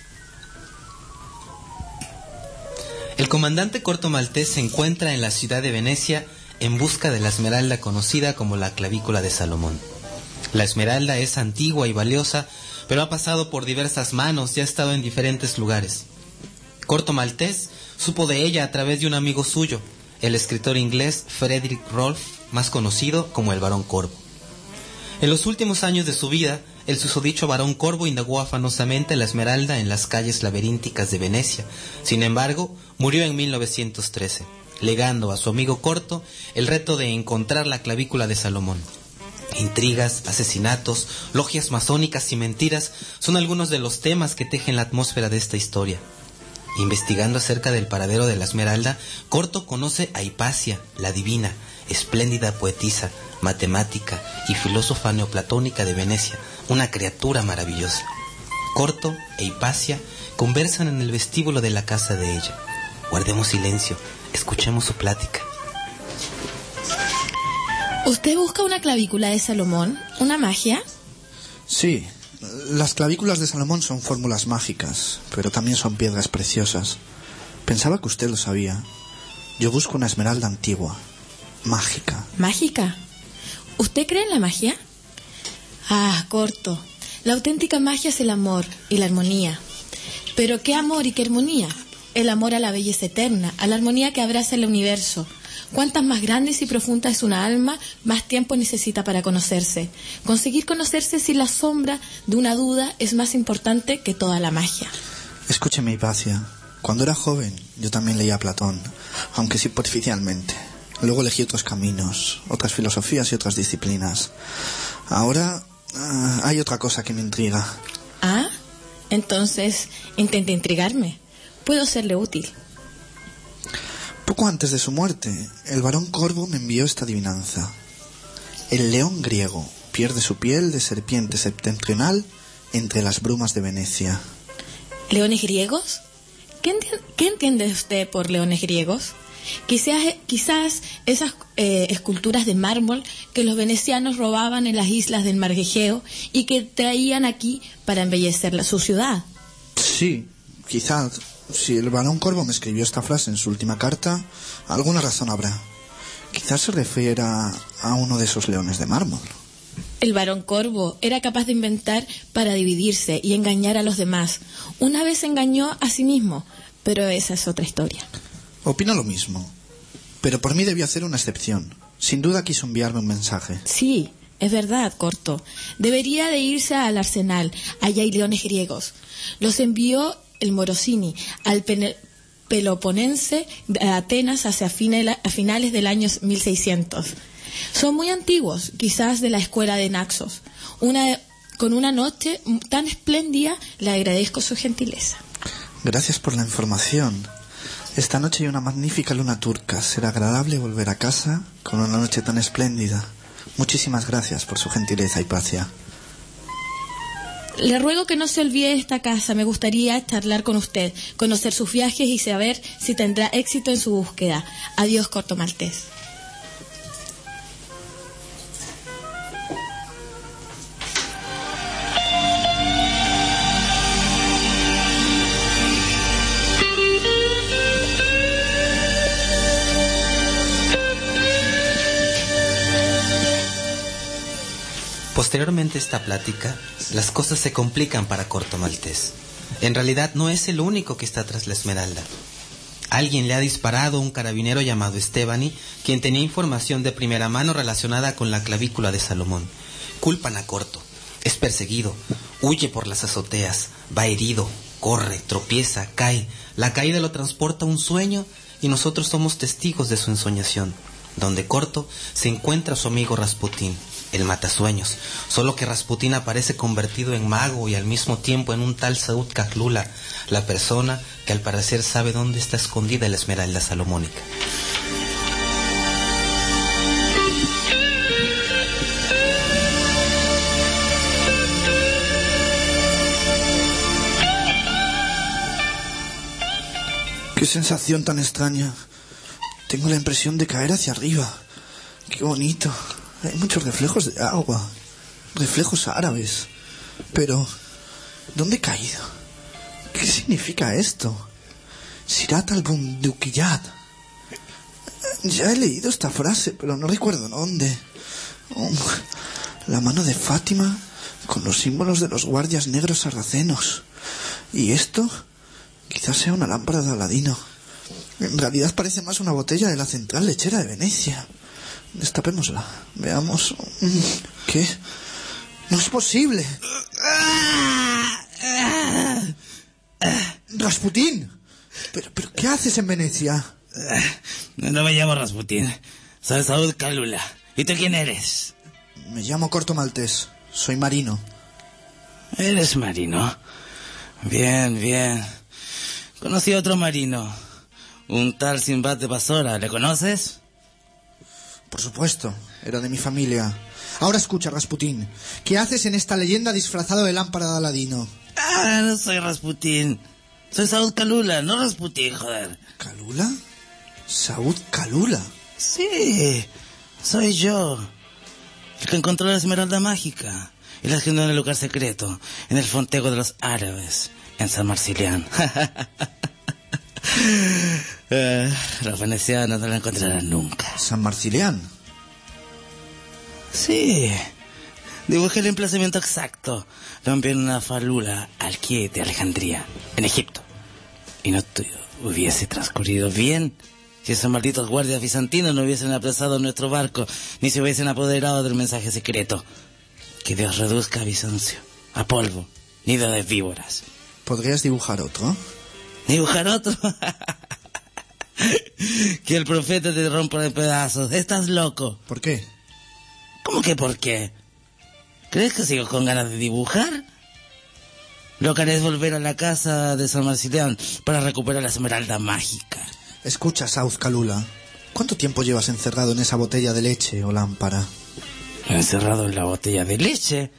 El comandante Corto Maltés se encuentra en la ciudad de Venecia en busca de la esmeralda conocida como la clavícula de Salomón. La esmeralda es antigua y valiosa, pero ha pasado por diversas manos y ha estado en diferentes lugares. Corto Maltés supo de ella a través de un amigo suyo, el escritor inglés Frederick Rolfe, más conocido como el Barón Corvo. En los últimos años de su vida, el susodicho Barón Corvo indagó afanosamente la esmeralda en las calles laberínticas de Venecia. Sin embargo, murió en 1913, legando a su amigo Corto el reto de encontrar la clavícula de Salomón. Intrigas, asesinatos, logias masónicas y mentiras son algunos de los temas que tejen la atmósfera de esta historia. Investigando acerca del paradero de la esmeralda, Corto conoce a Hipasia, la divina, espléndida poetisa, matemática y filósofa neoplatónica de Venecia, una criatura maravillosa. Corto e Hipasia conversan en el vestíbulo de la casa de ella. Guardemos silencio, escuchemos su plática. ¿Usted busca una clavícula de Salomón? ¿Una magia? Sí, las clavículas de Salomón son fórmulas mágicas, pero también son piedras preciosas. Pensaba que usted lo sabía. Yo busco una esmeralda antigua, mágica. ¿Mágica? ¿Usted cree en la magia? Ah, Corto. La auténtica magia es el amor y la armonía. ¿Pero qué amor y qué armonía? El amor a la belleza eterna, a la armonía que abraza el universo. Cuantas más grandes y profundas es una alma, más tiempo necesita para conocerse. Conseguir conocerse sin la sombra de una duda es más importante que toda la magia. Escúcheme, Hipasia. Cuando era joven, yo también leía a Platón, aunque superficialmente. Luego elegí otros caminos, otras filosofías y otras disciplinas. Ahora hay otra cosa que me intriga. Ah, entonces intente intrigarme. Puedo serle útil. Poco antes de su muerte, el Barón Corvo me envió esta adivinanza. El león griego pierde su piel de serpiente septentrional entre las brumas de Venecia. ¿Leones griegos? ¿Qué entiende usted por leones griegos? Quizás esas esculturas de mármol que los venecianos robaban en las islas del Mar Egeo y que traían aquí para embellecer su ciudad. Sí, quizás. Si el Barón Corvo me escribió esta frase en su última carta, alguna razón habrá. Quizás se refiera a uno de esos leones de mármol. El Barón Corvo era capaz de inventar para dividirse y engañar a los demás. Una vez engañó a sí mismo, pero esa es otra historia. Opino lo mismo, pero por mí debió hacer una excepción. Sin duda quiso enviarme un mensaje. Sí, es verdad, Corto. Debería de irse al arsenal. Allá hay leones griegos. Los envió el Morosini al Peloponense de Atenas hacia finales del año 1600. Son muy antiguos, quizás de la escuela de Naxos. Con una noche tan espléndida le agradezco su gentileza. Gracias por la información. Esta noche hay una magnífica luna turca. Será agradable volver a casa con una noche tan espléndida. Muchísimas gracias por su gentileza, Hipasia. Le ruego que no se olvide de esta casa. Me gustaría charlar con usted, conocer sus viajes y saber si tendrá éxito en su búsqueda. Adiós, Corto Maltés. Posteriormente a esta plática, las cosas se complican para Corto Maltés. En realidad no es el único que está tras la esmeralda. Alguien le ha disparado a un carabinero llamado Estebani, quien tenía información de primera mano relacionada con la clavícula de Salomón. Culpan a Corto. Es perseguido, huye por las azoteas, va herido, corre, tropieza, cae. La caída lo transporta a un sueño y nosotros somos testigos de su ensoñación, donde Corto se encuentra a su amigo Rasputín, el matasueños, solo que Rasputín aparece convertido en mago y al mismo tiempo en un tal Saúd Kaklula, la persona que al parecer sabe dónde está escondida la esmeralda salomónica. Qué sensación tan extraña. Tengo la impresión de caer hacia arriba. Qué bonito. Hay muchos reflejos de agua. Reflejos árabes. Pero, ¿dónde he caído? ¿Qué significa esto? Sirat al-Bundukiyat. Ya he leído esta frase, pero no recuerdo dónde. La mano de Fátima con los símbolos de los guardias negros sarracenos. ¿Y esto? Quizás sea una lámpara de Aladino. En realidad parece más una botella de la central lechera de Venecia. Destapémosla. Veamos. ¿Qué? ¡No es posible! ¡Rasputín! ¿Pero qué haces en Venecia? No me llamo Rasputín. Soy Saúd Kalula. ¿Y tú quién eres? Me llamo Corto Maltés. Soy marino. ¿Eres marino? Bien, bien. Conocí a otro marino. Un tal Sinbad de Basora. ¿Le conoces? Por supuesto. Era de mi familia. Ahora escucha, Rasputín. ¿Qué haces en esta leyenda disfrazado de lámpara de Aladino? No soy Rasputín. Soy Saúd Kalula, no Rasputín, joder. ¿Kalula? ¿Saúd Kalula? Sí, soy yo. El que encontró la esmeralda mágica y la escondió en el lugar secreto, en el fontego de los árabes, en San Marcilián. Los venecianos no la encontrarán nunca. ¿San Marcilián? Sí. Dibujé el emplazamiento exacto. Lo envié en una falula al quay de Alejandría, en Egipto. Y no hubiese transcurrido bien si esos malditos guardias bizantinos no hubiesen apresado nuestro barco, ni se hubiesen apoderado del mensaje secreto. Que Dios reduzca a Bizancio a polvo, nido de víboras. ¿Podrías dibujar otro? ¿Dibujar otro? Que el profeta te rompa en pedazos. Estás loco. ¿Por qué? ¿Cómo que por qué? ¿Crees que sigo con ganas de dibujar? Lo que haré es volver a la casa de San Marcilián para recuperar la esmeralda mágica. Escucha, Saúd Kalula. ¿Cuánto tiempo llevas encerrado en esa botella de leche o lámpara? ¿Encerrado en la botella de leche?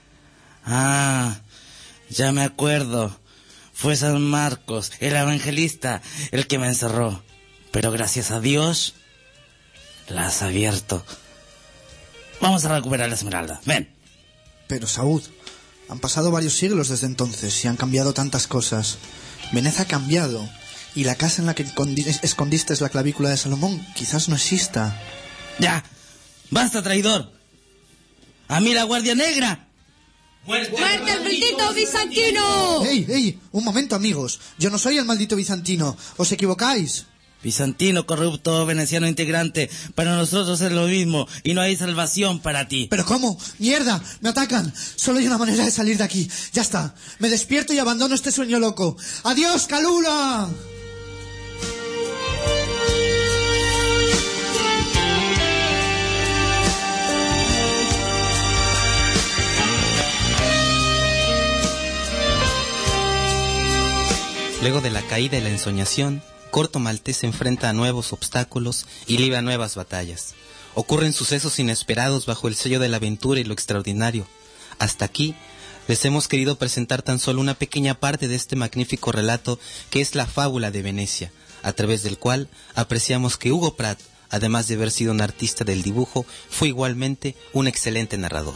Ya me acuerdo. Fue San Marcos, el evangelista, el que me encerró. Pero gracias a Dios, la has abierto. Vamos a recuperar la esmeralda. Ven. Pero, Saúd, han pasado varios siglos desde entonces y han cambiado tantas cosas. Venecia ha cambiado y la casa en la que escondiste la clavícula de Salomón quizás no exista. ¡Ya! ¡Basta, traidor! ¡A mí la Guardia Negra! ¡Muerte al maldito bizantino! ¡Ey! Un momento, amigos. Yo no soy el maldito bizantino. Os equivocáis. Bizantino, corrupto, veneciano integrante. Para nosotros es lo mismo y no hay salvación para ti. ¿Pero cómo? ¡Mierda! ¡Me atacan! Solo hay una manera de salir de aquí. Ya está. Me despierto y abandono este sueño loco. ¡Adiós, Kalula! Luego de la caída y la ensoñación, Corto Maltés se enfrenta a nuevos obstáculos y libra nuevas batallas. Ocurren sucesos inesperados bajo el sello de la aventura y lo extraordinario. Hasta aquí, les hemos querido presentar tan solo una pequeña parte de este magnífico relato que es la fábula de Venecia, a través del cual apreciamos que Hugo Pratt, además de haber sido un artista del dibujo, fue igualmente un excelente narrador.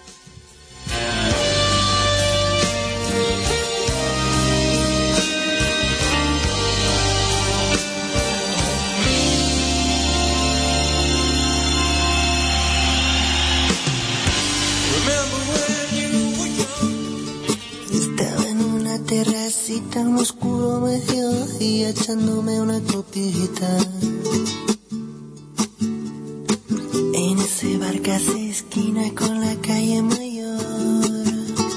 Terracita en oscuro mediodía echándome una copita. En ese bar que hace esquina con la calle mayor,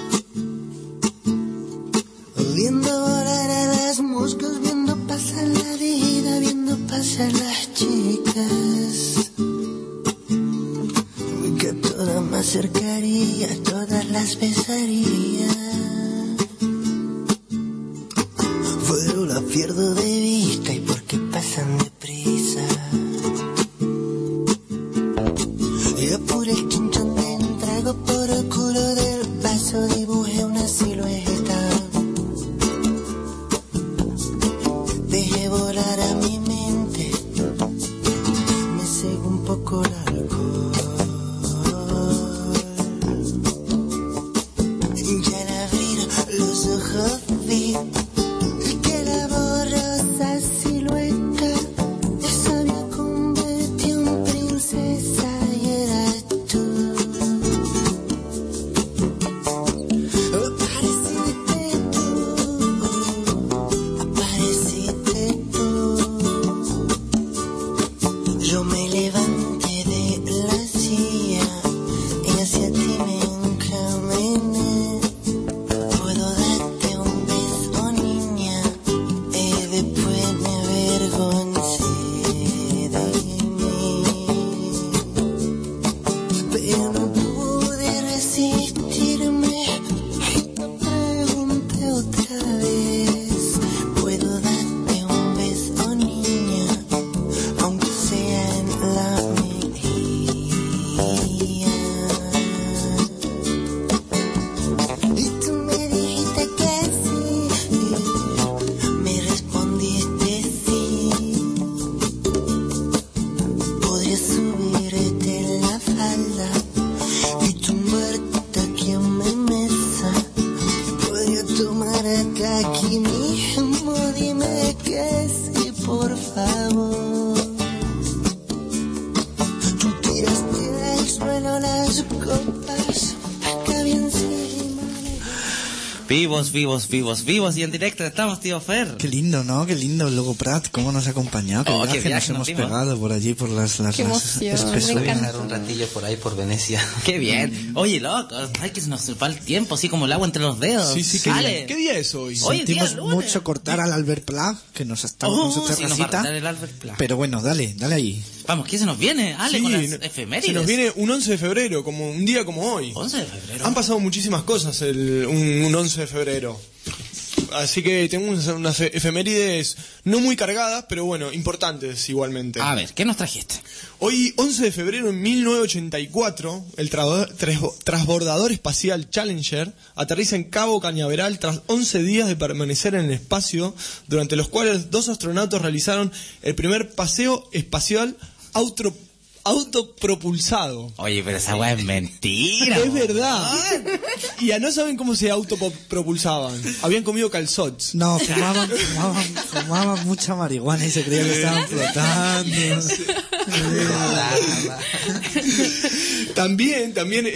viendo volar a las moscas, viendo pasar la vida, viendo pasar las chicas, que todas me acercaría, todas las besaría. Pero la pierdo de vista y porque pasan deprisa. Y apuré el chinchón de un trago por el culo del vaso, dibujé una silueta. Dejé volar a Y al abrir los ojos vi que la borrosa silueta se había convertido en princesa y eras tú. Apareciste tú. Yo me levanté de la silla y hacia ti me encaminé. Puedo darte un beso, niña, y después me avergoncé de mí. Pero no pude resistirme y te pregunté otra vez. Puedo darte un beso, niña, aunque sea en la mejilla. Y tú me dijiste que sí, me respondiste sí. Podría subirte la falda y tumbarte aquí en mi mesa. Podría tomar acá aquí mismo, dime que sí, por favor. Tú tiraste al suelo las copas, acá bien encima. Vivos, vivos, vivos, vivos y en directo estamos, tío Fer. Qué lindo, ¿no? Qué lindo. Luego Prat, cómo nos ha acompañado. Qué Oh, viaje qué viaje nos nos hemos dimos. pegado por allí, por las Qué emoción, espesuras. me encanta. Dejar un ratillo por ahí por Venecia. Qué bien. Oye, loco, ay, que se nos va el tiempo, así como el agua entre los dedos. Sí, sí, Sale. ¿qué día es hoy? Hoy es día Sentimos lunes. mucho cortar al Albert Pla, que nos ha estado con su Sí, nos va a terracita. retar el Albert Pla. Pero bueno, dale ahí. Vamos, ¿qué se nos viene? Ale, Sí, con las se efemérides. nos viene un 11 de febrero, como un día como hoy. 11 de febrero. Han pasado muchísimas cosas un 11 de febrero. Así que tenemos unas efemérides no muy cargadas, pero bueno, importantes igualmente. A ver, ¿qué nos trajiste? Hoy, 11 de febrero en 1984, el transbordador espacial Challenger aterriza en Cabo Cañaveral tras 11 días de permanecer en el espacio, durante los cuales 2 astronautas realizaron el primer paseo espacial autopropulsado. Oye, pero esa weá es mentira. Es verdad. Y ya no saben cómo se autopropulsaban. Habían comido calzots. No, fumaban mucha marihuana y se creía que estaban flotando. También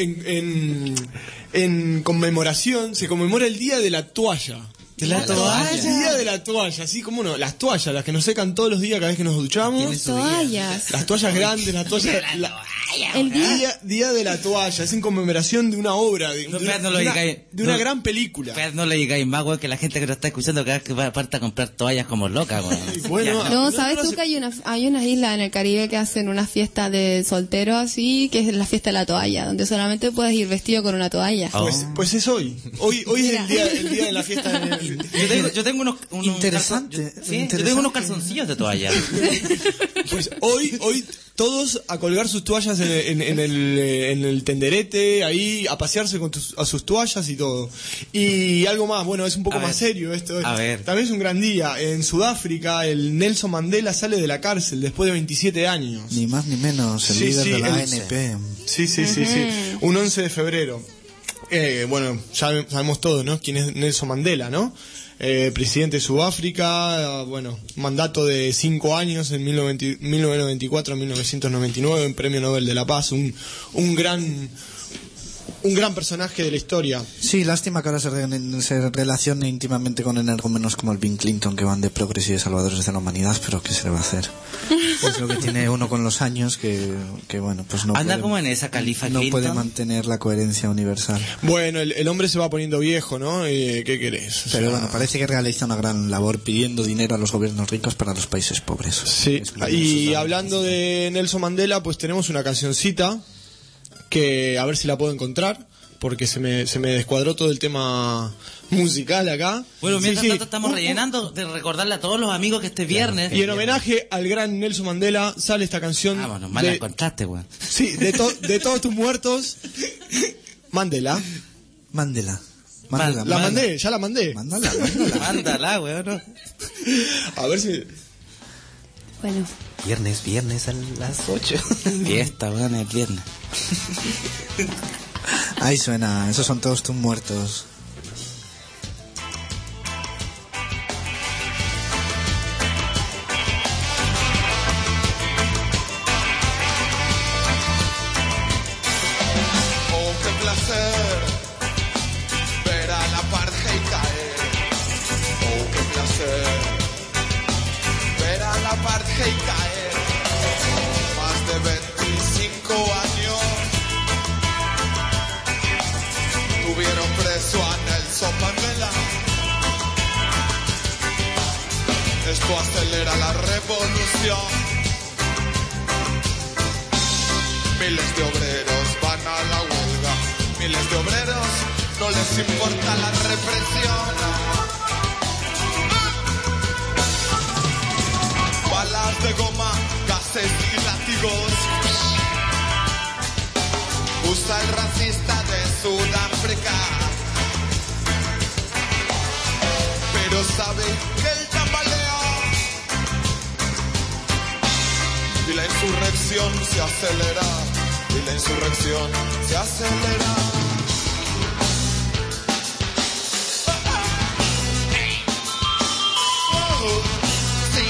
en conmemoración se conmemora el Día de la Toalla. ¿De la toalla? El Día de la Toalla, así como no, las toallas, las que nos secan todos los días cada vez que nos duchamos. Toallas. Las toallas grandes, las toallas... El Día de la Toalla, es en conmemoración de una obra, de una gran película. Pero no le digáis más, weón, que la gente que nos está escuchando cada vez que va aparte a comprar toallas como loca, weón. Bueno, No, ¿sabes tú que hay unas islas en el Caribe que hacen una fiesta de solteros así, que es la fiesta de la toalla, donde solamente puedes ir vestido con una toalla? Pues es hoy. Hoy es el día de la fiesta. Yo tengo unos Interesante. Yo tengo unos calzoncillos de toalla. Pues hoy todos a colgar sus toallas en el tenderete, ahí a pasearse con a sus toallas y todo. Y algo más, bueno, es un poco más serio esto. A ver. También es un gran día. En Sudáfrica, el Nelson Mandela sale de la cárcel después de 27 años. Ni más ni menos, el líder de la ANP. Sí. Un 11 de febrero. Bueno, ya sabemos todos, ¿no? Quién es Nelson Mandela, ¿no? Presidente de Sudáfrica, bueno, mandato de 5 años en 1994 a 1999, en Premio Nobel de la Paz, un gran personaje de la historia. Sí, lástima que ahora se relacione íntimamente con energúmenos como el Bill Clinton, que van de progres y de salvadores de la humanidad, pero ¿qué se le va a hacer? Pues lo que tiene uno con los años, que bueno, pues no Anda puede, como en esa califa no Clinton. puede mantener la coherencia universal. Bueno, el hombre se va poniendo viejo, ¿no? ¿Qué querés? Pero bueno, parece que realiza una gran labor pidiendo dinero a los gobiernos ricos para los países pobres. Sí, y hablando de Nelson Mandela, pues tenemos una cancioncita que a ver si la puedo encontrar, porque se me descuadró todo el tema musical acá. Bueno, mientras tanto estamos rellenando de recordarle a todos los amigos que este viernes... Y en homenaje al gran Nelson Mandela sale esta canción... Ah, bueno, mal la encontraste, weón. Sí, de todos tus muertos, Mandela. Mándela. La mandé, ya la mandé. Mándala, Mándala, weón. A ver si... Bueno. Viernes a las 8. Fiesta, weón, es viernes. Ahí suena, esos son todos tus muertos. Oh, qué placer ver a la apartheid caer. Oh, qué placer ver a la apartheid caer. Más de 25 años tuvieron preso a Nelson Mandela. Esto acelera la revolución. Miles de obreros van a la huelga. Miles de obreros no les importa la represión. Balas de goma, gases y látigos. Usa el racista de Sudáfrica. Pero sabe que él tambalea. Y la insurrección se acelera. Y la insurrección se acelera. Oh, sí.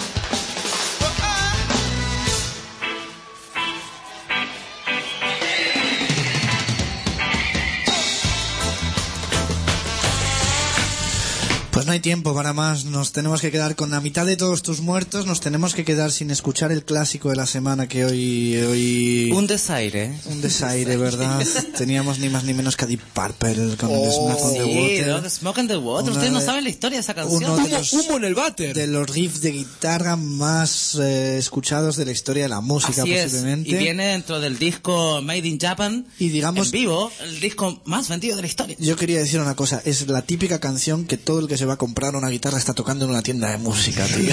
Pues no hay tiempo para más, nos tenemos que quedar con la mitad de todos tus muertos, nos tenemos que quedar sin escuchar el clásico de la semana que hoy... Un desaire. Un desaire, ¿verdad? Teníamos ni más ni menos que a Deep Purple con el Smoke on the Water. The Smoke on the Water. Ustedes no saben la historia de esa canción. Uno de los, humo en el váter. De los riffs de guitarra más escuchados de la historia de la música, Así posiblemente. es. Y viene dentro del disco Made in Japan. Y digamos, en vivo, el disco más vendido de la historia. Yo quería decir una cosa, es la típica canción que todo el que se va a comprar una guitarra está tocando en una tienda de música, tío.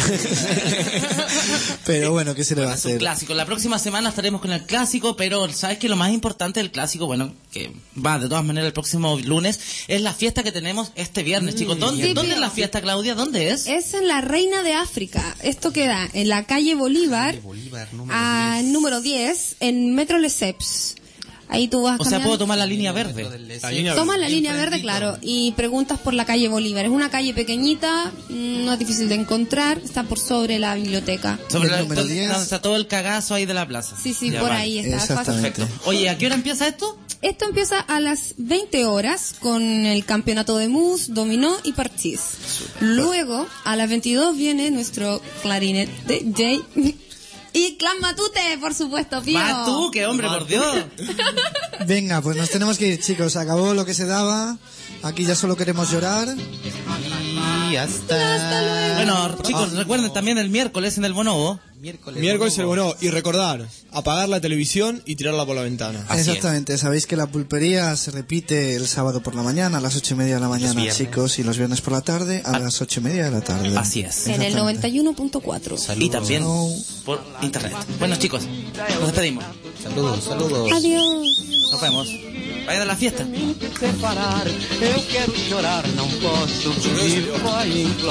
Pero bueno, ¿qué se le va a hacer? Es un clásico. La próxima semana estaremos con el clásico, pero ¿sabes qué? Lo más importante del clásico, bueno, que va de todas maneras el próximo lunes, es la fiesta que tenemos este viernes, chicos. ¿Dónde es la fiesta, Claudia? ¿Dónde es? Es en la Reina de África. Esto queda en la calle Bolívar, número 10, en Metro Lesseps. Ahí tú vas O sea, puedo tomar la línea verde. Tomas la línea verde, claro, y preguntas por la calle Bolívar. Es una calle pequeñita, no es difícil de encontrar, está por sobre la biblioteca. Sobre donde está todo el cagazo ahí de la plaza. Sí, Ya por vale. ahí está. Perfecto. Oye, ¿a qué hora empieza esto? Esto empieza a las 20 horas con el campeonato de mus, dominó y parchís. Luego, a las 22 viene nuestro clarinete Jay y Clan Matute, por supuesto, Pío. Matute, hombre, por Dios. Venga, pues nos tenemos que ir, chicos. Acabó lo que se daba. Aquí ya solo queremos llorar. Y hasta luego. Bueno, chicos, recuerden también el miércoles en el Bonobo. Miércoles el Bonobo. Y recordar, apagar la televisión y tirarla por la ventana. Exactamente, sabéis que la pulpería se repite el sábado por la mañana a las 8:30 de la mañana, chicos, y los viernes por la tarde a las 8:30 de la tarde. Así es. En el 91.4. Y también por internet. Bueno, chicos, nos despedimos. Saludos. Adiós. Nos vemos. Vayan a la fiesta. Separar, eu quero chorar, não posso. Vivo aí